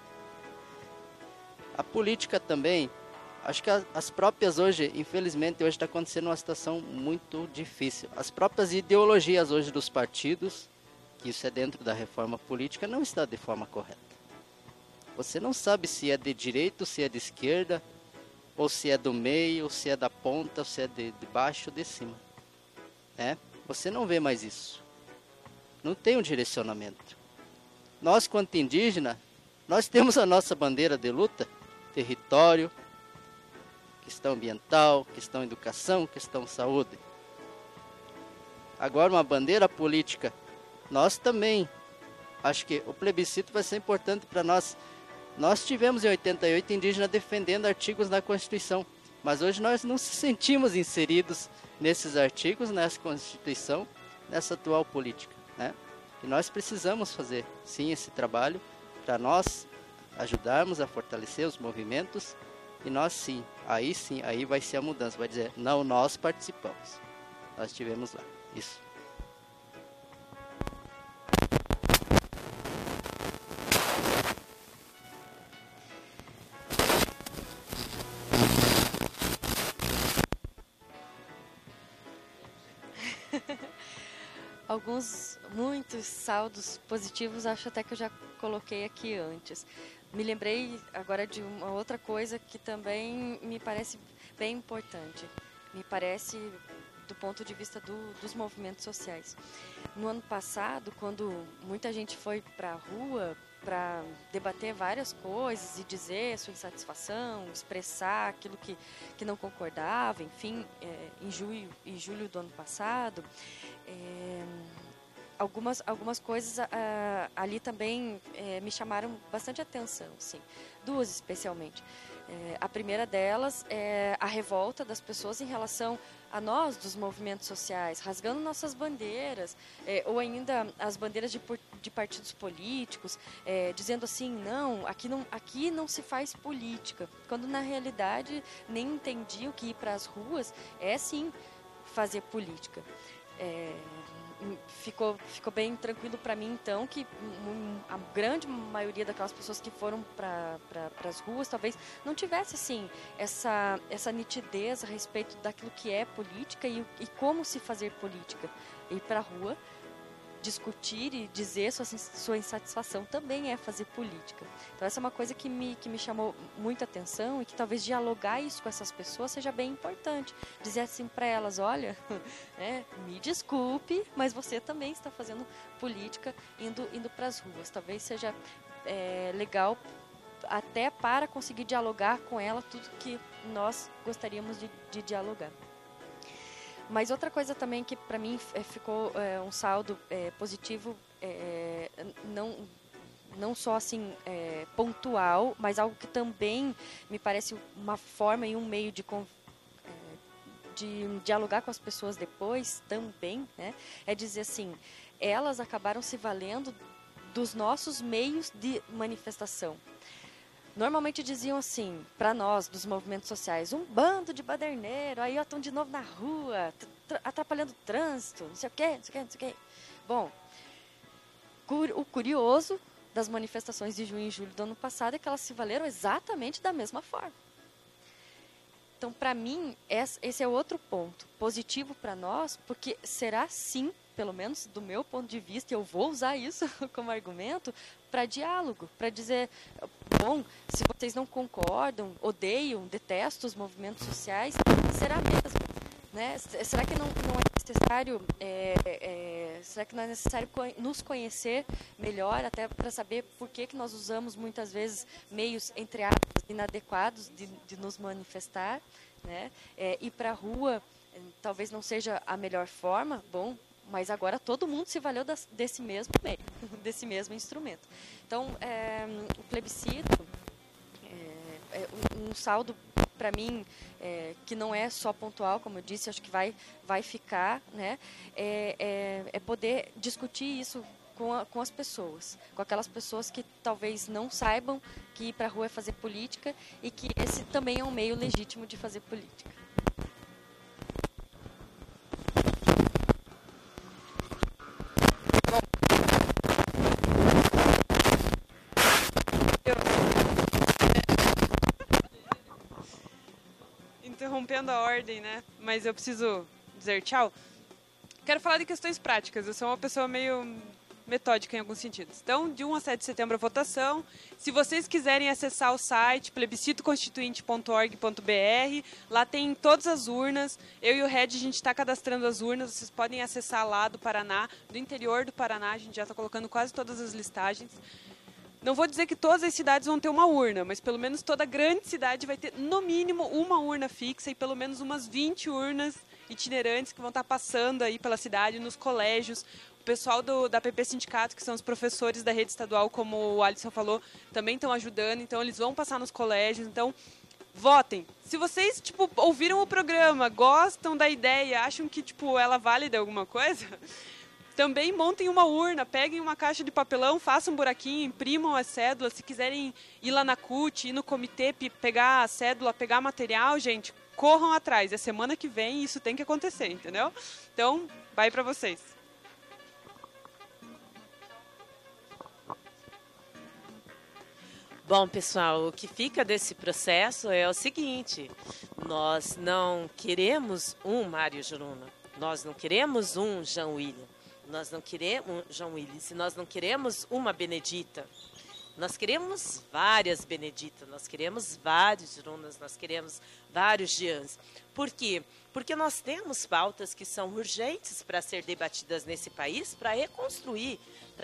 A política também, acho que as próprias hoje, infelizmente hoje está acontecendo uma situação muito difícil. As próprias ideologias hoje dos partidos, que isso é dentro da reforma política, não está de forma correta. Você não sabe se é de direita, se é de esquerda, ou se é do meio, ou se é da ponta, ou se é de, de baixo ou de cima, né? Você não vê mais isso. Não tem um direcionamento. Nós, quanto indígena, nós temos a nossa bandeira de luta, território, questão ambiental, questão educação, questão saúde. Agora, uma bandeira política, nós também, acho que o plebiscito vai ser importante para nós. Nós tivemos em oitenta e oito indígenas defendendo artigos da Constituição, mas hoje nós não se sentimos inseridos nesses artigos, nessa Constituição, nessa atual política, né? E nós precisamos fazer, sim, esse trabalho para nós ajudarmos a fortalecer os movimentos e nós, sim, aí sim, aí vai ser a mudança, vai dizer, não, nós participamos, nós estivemos lá, isso. Alguns, muitos saldos positivos, acho até que eu já coloquei aqui antes. Me lembrei agora de uma outra coisa que também me parece bem importante. Me parece do ponto de vista do, dos movimentos sociais. No ano passado, quando muita gente foi para a rua para debater várias coisas e dizer a sua insatisfação, expressar aquilo que, que não concordava, enfim, é, em julho e julho do ano passado. É, algumas, algumas coisas ah, ali também é, me chamaram bastante atenção, sim, duas especialmente. É, a primeira delas é a revolta das pessoas em relação a nós, dos movimentos sociais, rasgando nossas bandeiras, é, ou ainda as bandeiras de, de partidos políticos, é, dizendo assim, não aqui, não, aqui não se faz política, quando na realidade nem entendiam que ir para as ruas é sim fazer política. É, Ficou, ficou bem tranquilo para mim, então, que a grande maioria daquelas pessoas que foram para pra, as ruas talvez não tivesse assim, essa, essa nitidez a respeito daquilo que é política e, e como se fazer política. Ir para a rua, discutir e dizer sua, sua insatisfação também é fazer política. Então essa é uma coisa que me, que me chamou muita atenção e que talvez dialogar isso com essas pessoas seja bem importante. Dizer assim para elas, olha, né, me desculpe, mas você também está fazendo política indo, indo para as ruas. Talvez seja é, legal até para conseguir dialogar com ela tudo que nós gostaríamos de, de dialogar. Mas outra coisa também que para mim ficou é, um saldo é, positivo, é, não, não só assim é, pontual, mas algo que também me parece uma forma e um meio de, é, de dialogar com as pessoas depois também, né, é dizer assim, elas acabaram se valendo dos nossos meios de manifestação. Normalmente diziam assim, para nós, dos movimentos sociais, um bando de baderneiro, aí estão de novo na rua, atrapalhando o trânsito, não sei o quê, não sei o quê, não sei o quê. Bom, o curioso das manifestações de junho e julho do ano passado é que elas se valeram exatamente da mesma forma. Então, para mim, esse é outro ponto positivo para nós, porque será sim, pelo menos do meu ponto de vista, eu vou usar isso como argumento para diálogo, para dizer, bom, se vocês não concordam, odeiam, detestam os movimentos sociais, será mesmo, né? Será que não, não é necessário, é, é, será que não é necessário nos conhecer melhor, até para saber por que que nós usamos muitas vezes meios, entre aspas, inadequados de, de nos manifestar, né? É, ir para a rua talvez não seja a melhor forma, bom, mas agora todo mundo se valeu das, desse mesmo meio, desse mesmo instrumento. Então, é, o plebiscito é, é um, um saldo, para mim, é, que não é só pontual, como eu disse, acho que vai, vai ficar, né, é, é, é poder discutir isso com, a, com as pessoas, com aquelas pessoas que talvez não saibam que ir para a rua é fazer política e que esse também é um meio legítimo de fazer política. Interrompendo a ordem, né? Mas eu preciso dizer tchau. Quero falar de questões práticas. Eu sou uma pessoa meio metódica em alguns sentidos. Então, de um a sete de setembro a votação. Se vocês quiserem acessar o site plebiscito constituinte ponto org ponto br, lá tem todas as urnas. Eu e o Red, a gente está cadastrando as urnas. Vocês podem acessar lá do Paraná, do interior do Paraná. A gente já está colocando quase todas as listagens. Não vou dizer que todas as cidades vão ter uma urna, mas pelo menos toda grande cidade vai ter, no mínimo, uma urna fixa e pelo menos umas vinte urnas itinerantes que vão estar passando aí pela cidade, nos colégios. O pessoal do, da P P Sindicato, que são os professores da rede estadual, como o Alisson falou, também estão ajudando, então eles vão passar nos colégios. Então, votem. Se vocês, tipo, ouviram o programa, gostam da ideia, acham que, tipo, ela vale de alguma coisa... Também montem uma urna, peguem uma caixa de papelão, façam um buraquinho, imprimam as cédulas. Se quiserem ir lá na C U T, ir no comitê, pegar a cédula, pegar material, gente, corram atrás. É semana que vem e isso tem que acontecer, entendeu? Então, vai para vocês. Bom, pessoal, o que fica desse processo é o seguinte: nós não queremos um Mário Juruna, nós não queremos um Jean William. Nós não queremos um João Willis, nós não queremos uma Benedita. Nós queremos várias Beneditas, nós queremos vários Jurunas, nós queremos vários Jeans. Por quê? Porque nós temos pautas que são urgentes para ser debatidas nesse país, para reconstruir, para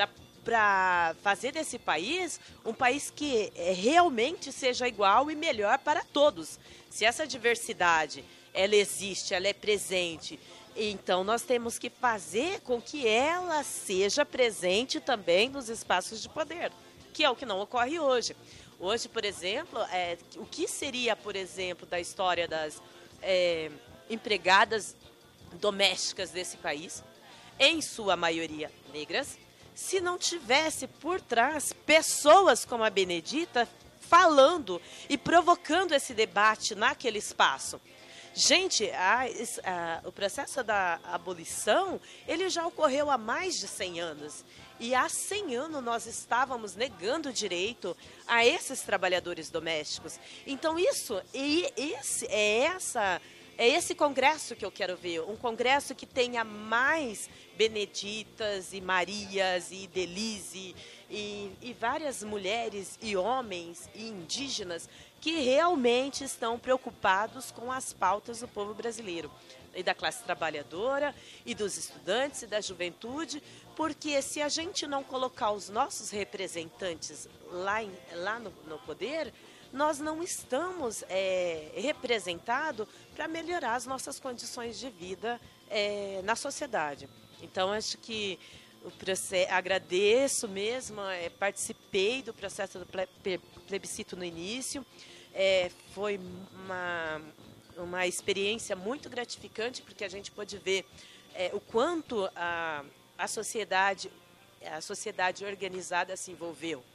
para fazer desse país um país que é, realmente seja igual e melhor para todos. Se essa diversidade ela existe, ela é presente, então nós temos que fazer com que ela seja presente também nos espaços de poder, que é o que não ocorre hoje. Hoje, por exemplo, é, o que seria, por exemplo, da história das é, empregadas domésticas desse país, em sua maioria negras, se não tivesse por trás pessoas como a Benedita falando e provocando esse debate naquele espaço. Gente, a, a, o processo da abolição, ele já ocorreu há mais de cem anos. E há cem anos nós estávamos negando o direito a esses trabalhadores domésticos. Então isso, e esse, é, essa, é esse congresso que eu quero ver. Um congresso que tenha mais Beneditas e Marias e Delise e, e várias mulheres e homens e indígenas que realmente estão preocupados com as pautas do povo brasileiro, e da classe trabalhadora, e dos estudantes, e da juventude, porque se a gente não colocar os nossos representantes lá, em, lá no, no poder, nós não estamos é, representados para melhorar as nossas condições de vida é, na sociedade. Então, acho que o processo, agradeço mesmo, é, participei do processo do plebiscito no início, é, foi uma, uma experiência muito gratificante, porque a gente pôde ver é, o quanto a, a, sociedade, a sociedade organizada se envolveu.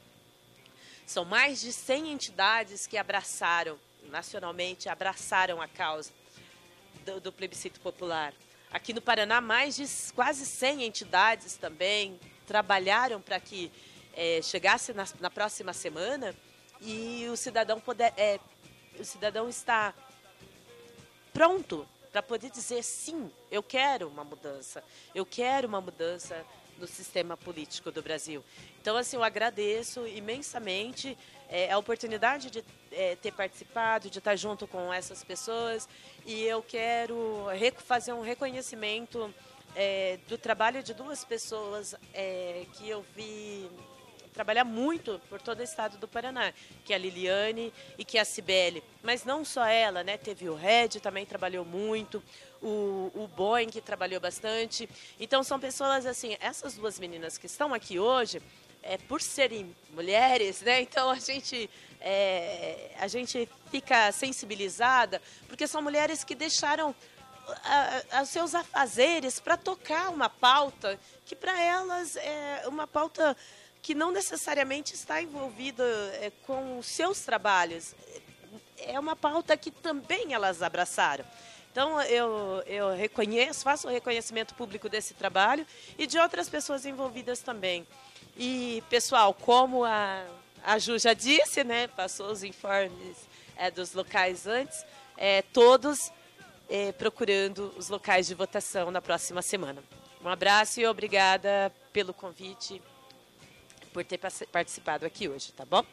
São mais de cem entidades que abraçaram, nacionalmente, abraçaram a causa do, do plebiscito popular. Aqui no Paraná, mais de quase cem entidades também trabalharam para que é, chegasse na, na próxima semana e o cidadão, poder, é, o cidadão está pronto para poder dizer sim, eu quero uma mudança, eu quero uma mudança no sistema político do Brasil. Então, assim, eu agradeço imensamente é, a oportunidade de é, ter participado, de estar junto com essas pessoas, e eu quero fazer um reconhecimento é, do trabalho de duas pessoas é, que eu vi trabalhar muito por todo o estado do Paraná, que é a Liliane e que é a Cibele. Mas não só ela, né? Teve o Red, também trabalhou muito, o, o Boeing, que trabalhou bastante. Então, são pessoas assim, essas duas meninas que estão aqui hoje, é, por serem mulheres, né? Então, a gente, é, a gente fica sensibilizada, porque são mulheres que deixaram os seus afazeres para tocar uma pauta que, para elas, é uma pauta que não necessariamente está envolvida é, com os seus trabalhos. É uma pauta que também elas abraçaram. Então, eu, eu reconheço, faço o reconhecimento público desse trabalho e de outras pessoas envolvidas também. E, pessoal, como a, a Ju já disse, né, passou os informes é, dos locais antes, é, todos é, procurando os locais de votação na próxima semana. Um abraço e obrigada pelo convite, por ter participado aqui hoje, tá bom?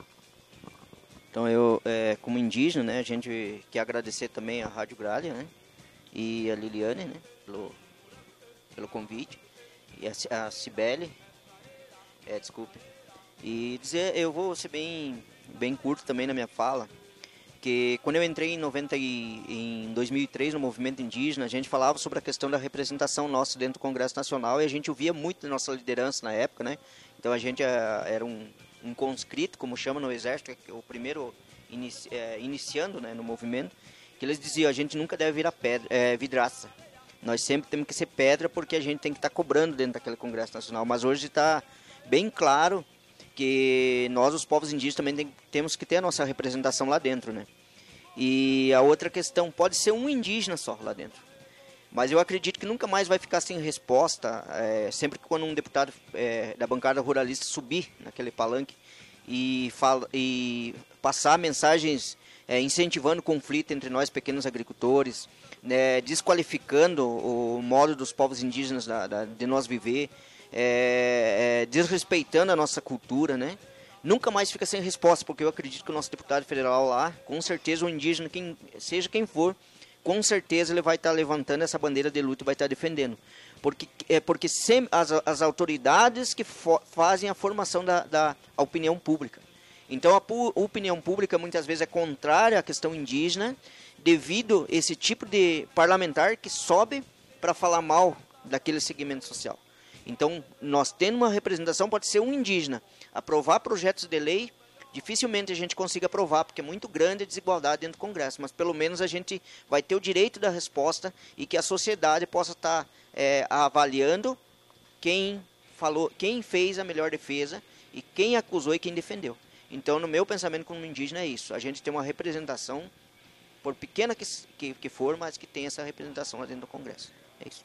Então, eu, é, como indígena, né, a gente quer agradecer também a Rádio Gralha, né, e a Liliane, né, pelo, pelo convite, e a, a Cibele, é, desculpe, e dizer, eu vou ser bem, bem curto também na minha fala, que quando eu entrei em, noventa e, em dois mil e três no movimento indígena, a gente falava sobre a questão da representação nossa dentro do Congresso Nacional, e a gente ouvia muito da nossa liderança na época, né, então a gente era um, um conscrito, como chama no Exército, que é o primeiro inici, é, iniciando, né, no movimento, que eles diziam, a gente nunca deve virar pedra, é, vidraça. Nós sempre temos que ser pedra porque a gente tem que estar tá cobrando dentro daquele Congresso Nacional. Mas hoje está bem claro que nós, os povos indígenas, também tem, temos que ter a nossa representação lá dentro, né? E a outra questão, pode ser um indígena só lá dentro. Mas eu acredito que nunca mais vai ficar sem resposta, é, sempre que quando um deputado é, da bancada ruralista subir naquele palanque e, fala, e passar mensagens é, incentivando o conflito entre nós pequenos agricultores, né, desqualificando o modo dos povos indígenas da, da, de nós viver, é, é, desrespeitando a nossa cultura, né? Nunca mais fica sem resposta, porque eu acredito que o nosso deputado federal lá, com certeza o indígena, quem, seja quem for, com certeza ele vai estar levantando essa bandeira de luta e vai estar defendendo. Porque, é porque sempre as, as autoridades que fo, fazem a formação da, da opinião pública. Então a pu, opinião pública muitas vezes é contrária à questão indígena, devido a esse tipo de parlamentar que sobe para falar mal daquele segmento social. Então, nós tendo uma representação, pode ser um indígena, aprovar projetos de lei, dificilmente a gente consiga aprovar, porque é muito grande a desigualdade dentro do Congresso, mas pelo menos a gente vai ter o direito da resposta e que a sociedade possa estar é, avaliando quem falou, quem fez a melhor defesa e quem acusou e quem defendeu. Então, no meu pensamento como indígena é isso, a gente tem uma representação, por pequena que, que, que for, mas que tem essa representação lá dentro do Congresso. É isso.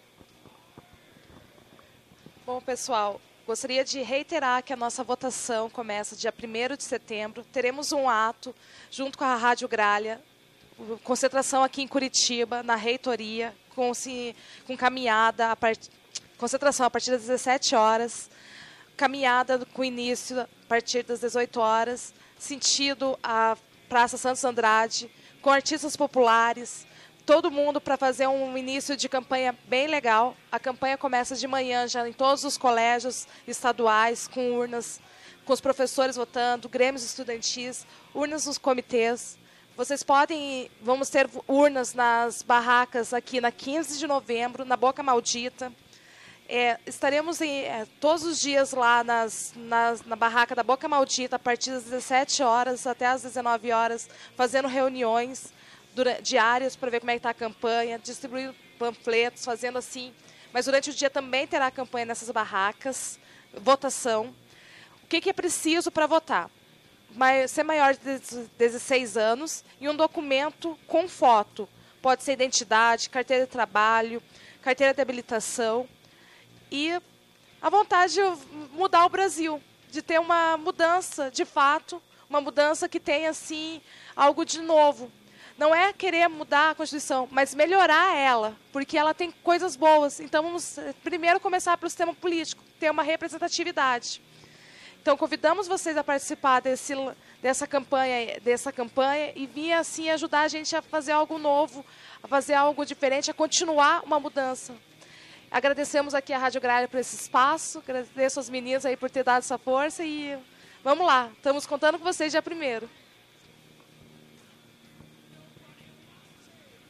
Bom, pessoal, gostaria de reiterar que a nossa votação começa dia primeiro de setembro. Teremos um ato junto com a Rádio Gralha, concentração aqui em Curitiba, na reitoria, com, se, com caminhada, a part... concentração a partir das dezessete horas, caminhada com início a partir das dezoito horas, sentido a Praça Santos Andrade, com artistas populares, todo mundo para fazer um início de campanha bem legal. A campanha começa de manhã já em todos os colégios estaduais, com urnas, com os professores votando, grêmios estudantis, urnas nos comitês. Vocês podem, vamos ter urnas nas barracas aqui na quinze de novembro, na Boca Maldita. É, estaremos em, é, todos os dias lá nas, nas, na barraca da Boca Maldita, a partir das dezessete horas até as dezenove horas, fazendo reuniões durante, diárias para ver como é que está a campanha, distribuindo panfletos, fazendo assim. Mas durante o dia também terá campanha nessas barracas, votação. O que, que é preciso para votar? Ser maior de dezesseis anos e um documento com foto. Pode ser identidade, carteira de trabalho, carteira de habilitação. E a vontade de mudar o Brasil, de ter uma mudança, de fato, uma mudança que tenha, assim, algo de novo. Não é querer mudar a Constituição, mas melhorar ela, porque ela tem coisas boas. Então, vamos primeiro começar pelo sistema político, ter uma representatividade. Então, convidamos vocês a participar desse, dessa, campanha, dessa campanha e vir, assim, ajudar a gente a fazer algo novo, a fazer algo diferente, a continuar uma mudança. Agradecemos aqui a Rádio Gralha por esse espaço, agradeço aos meninos aí por ter dado essa força e vamos lá, estamos contando com vocês dia primeiro.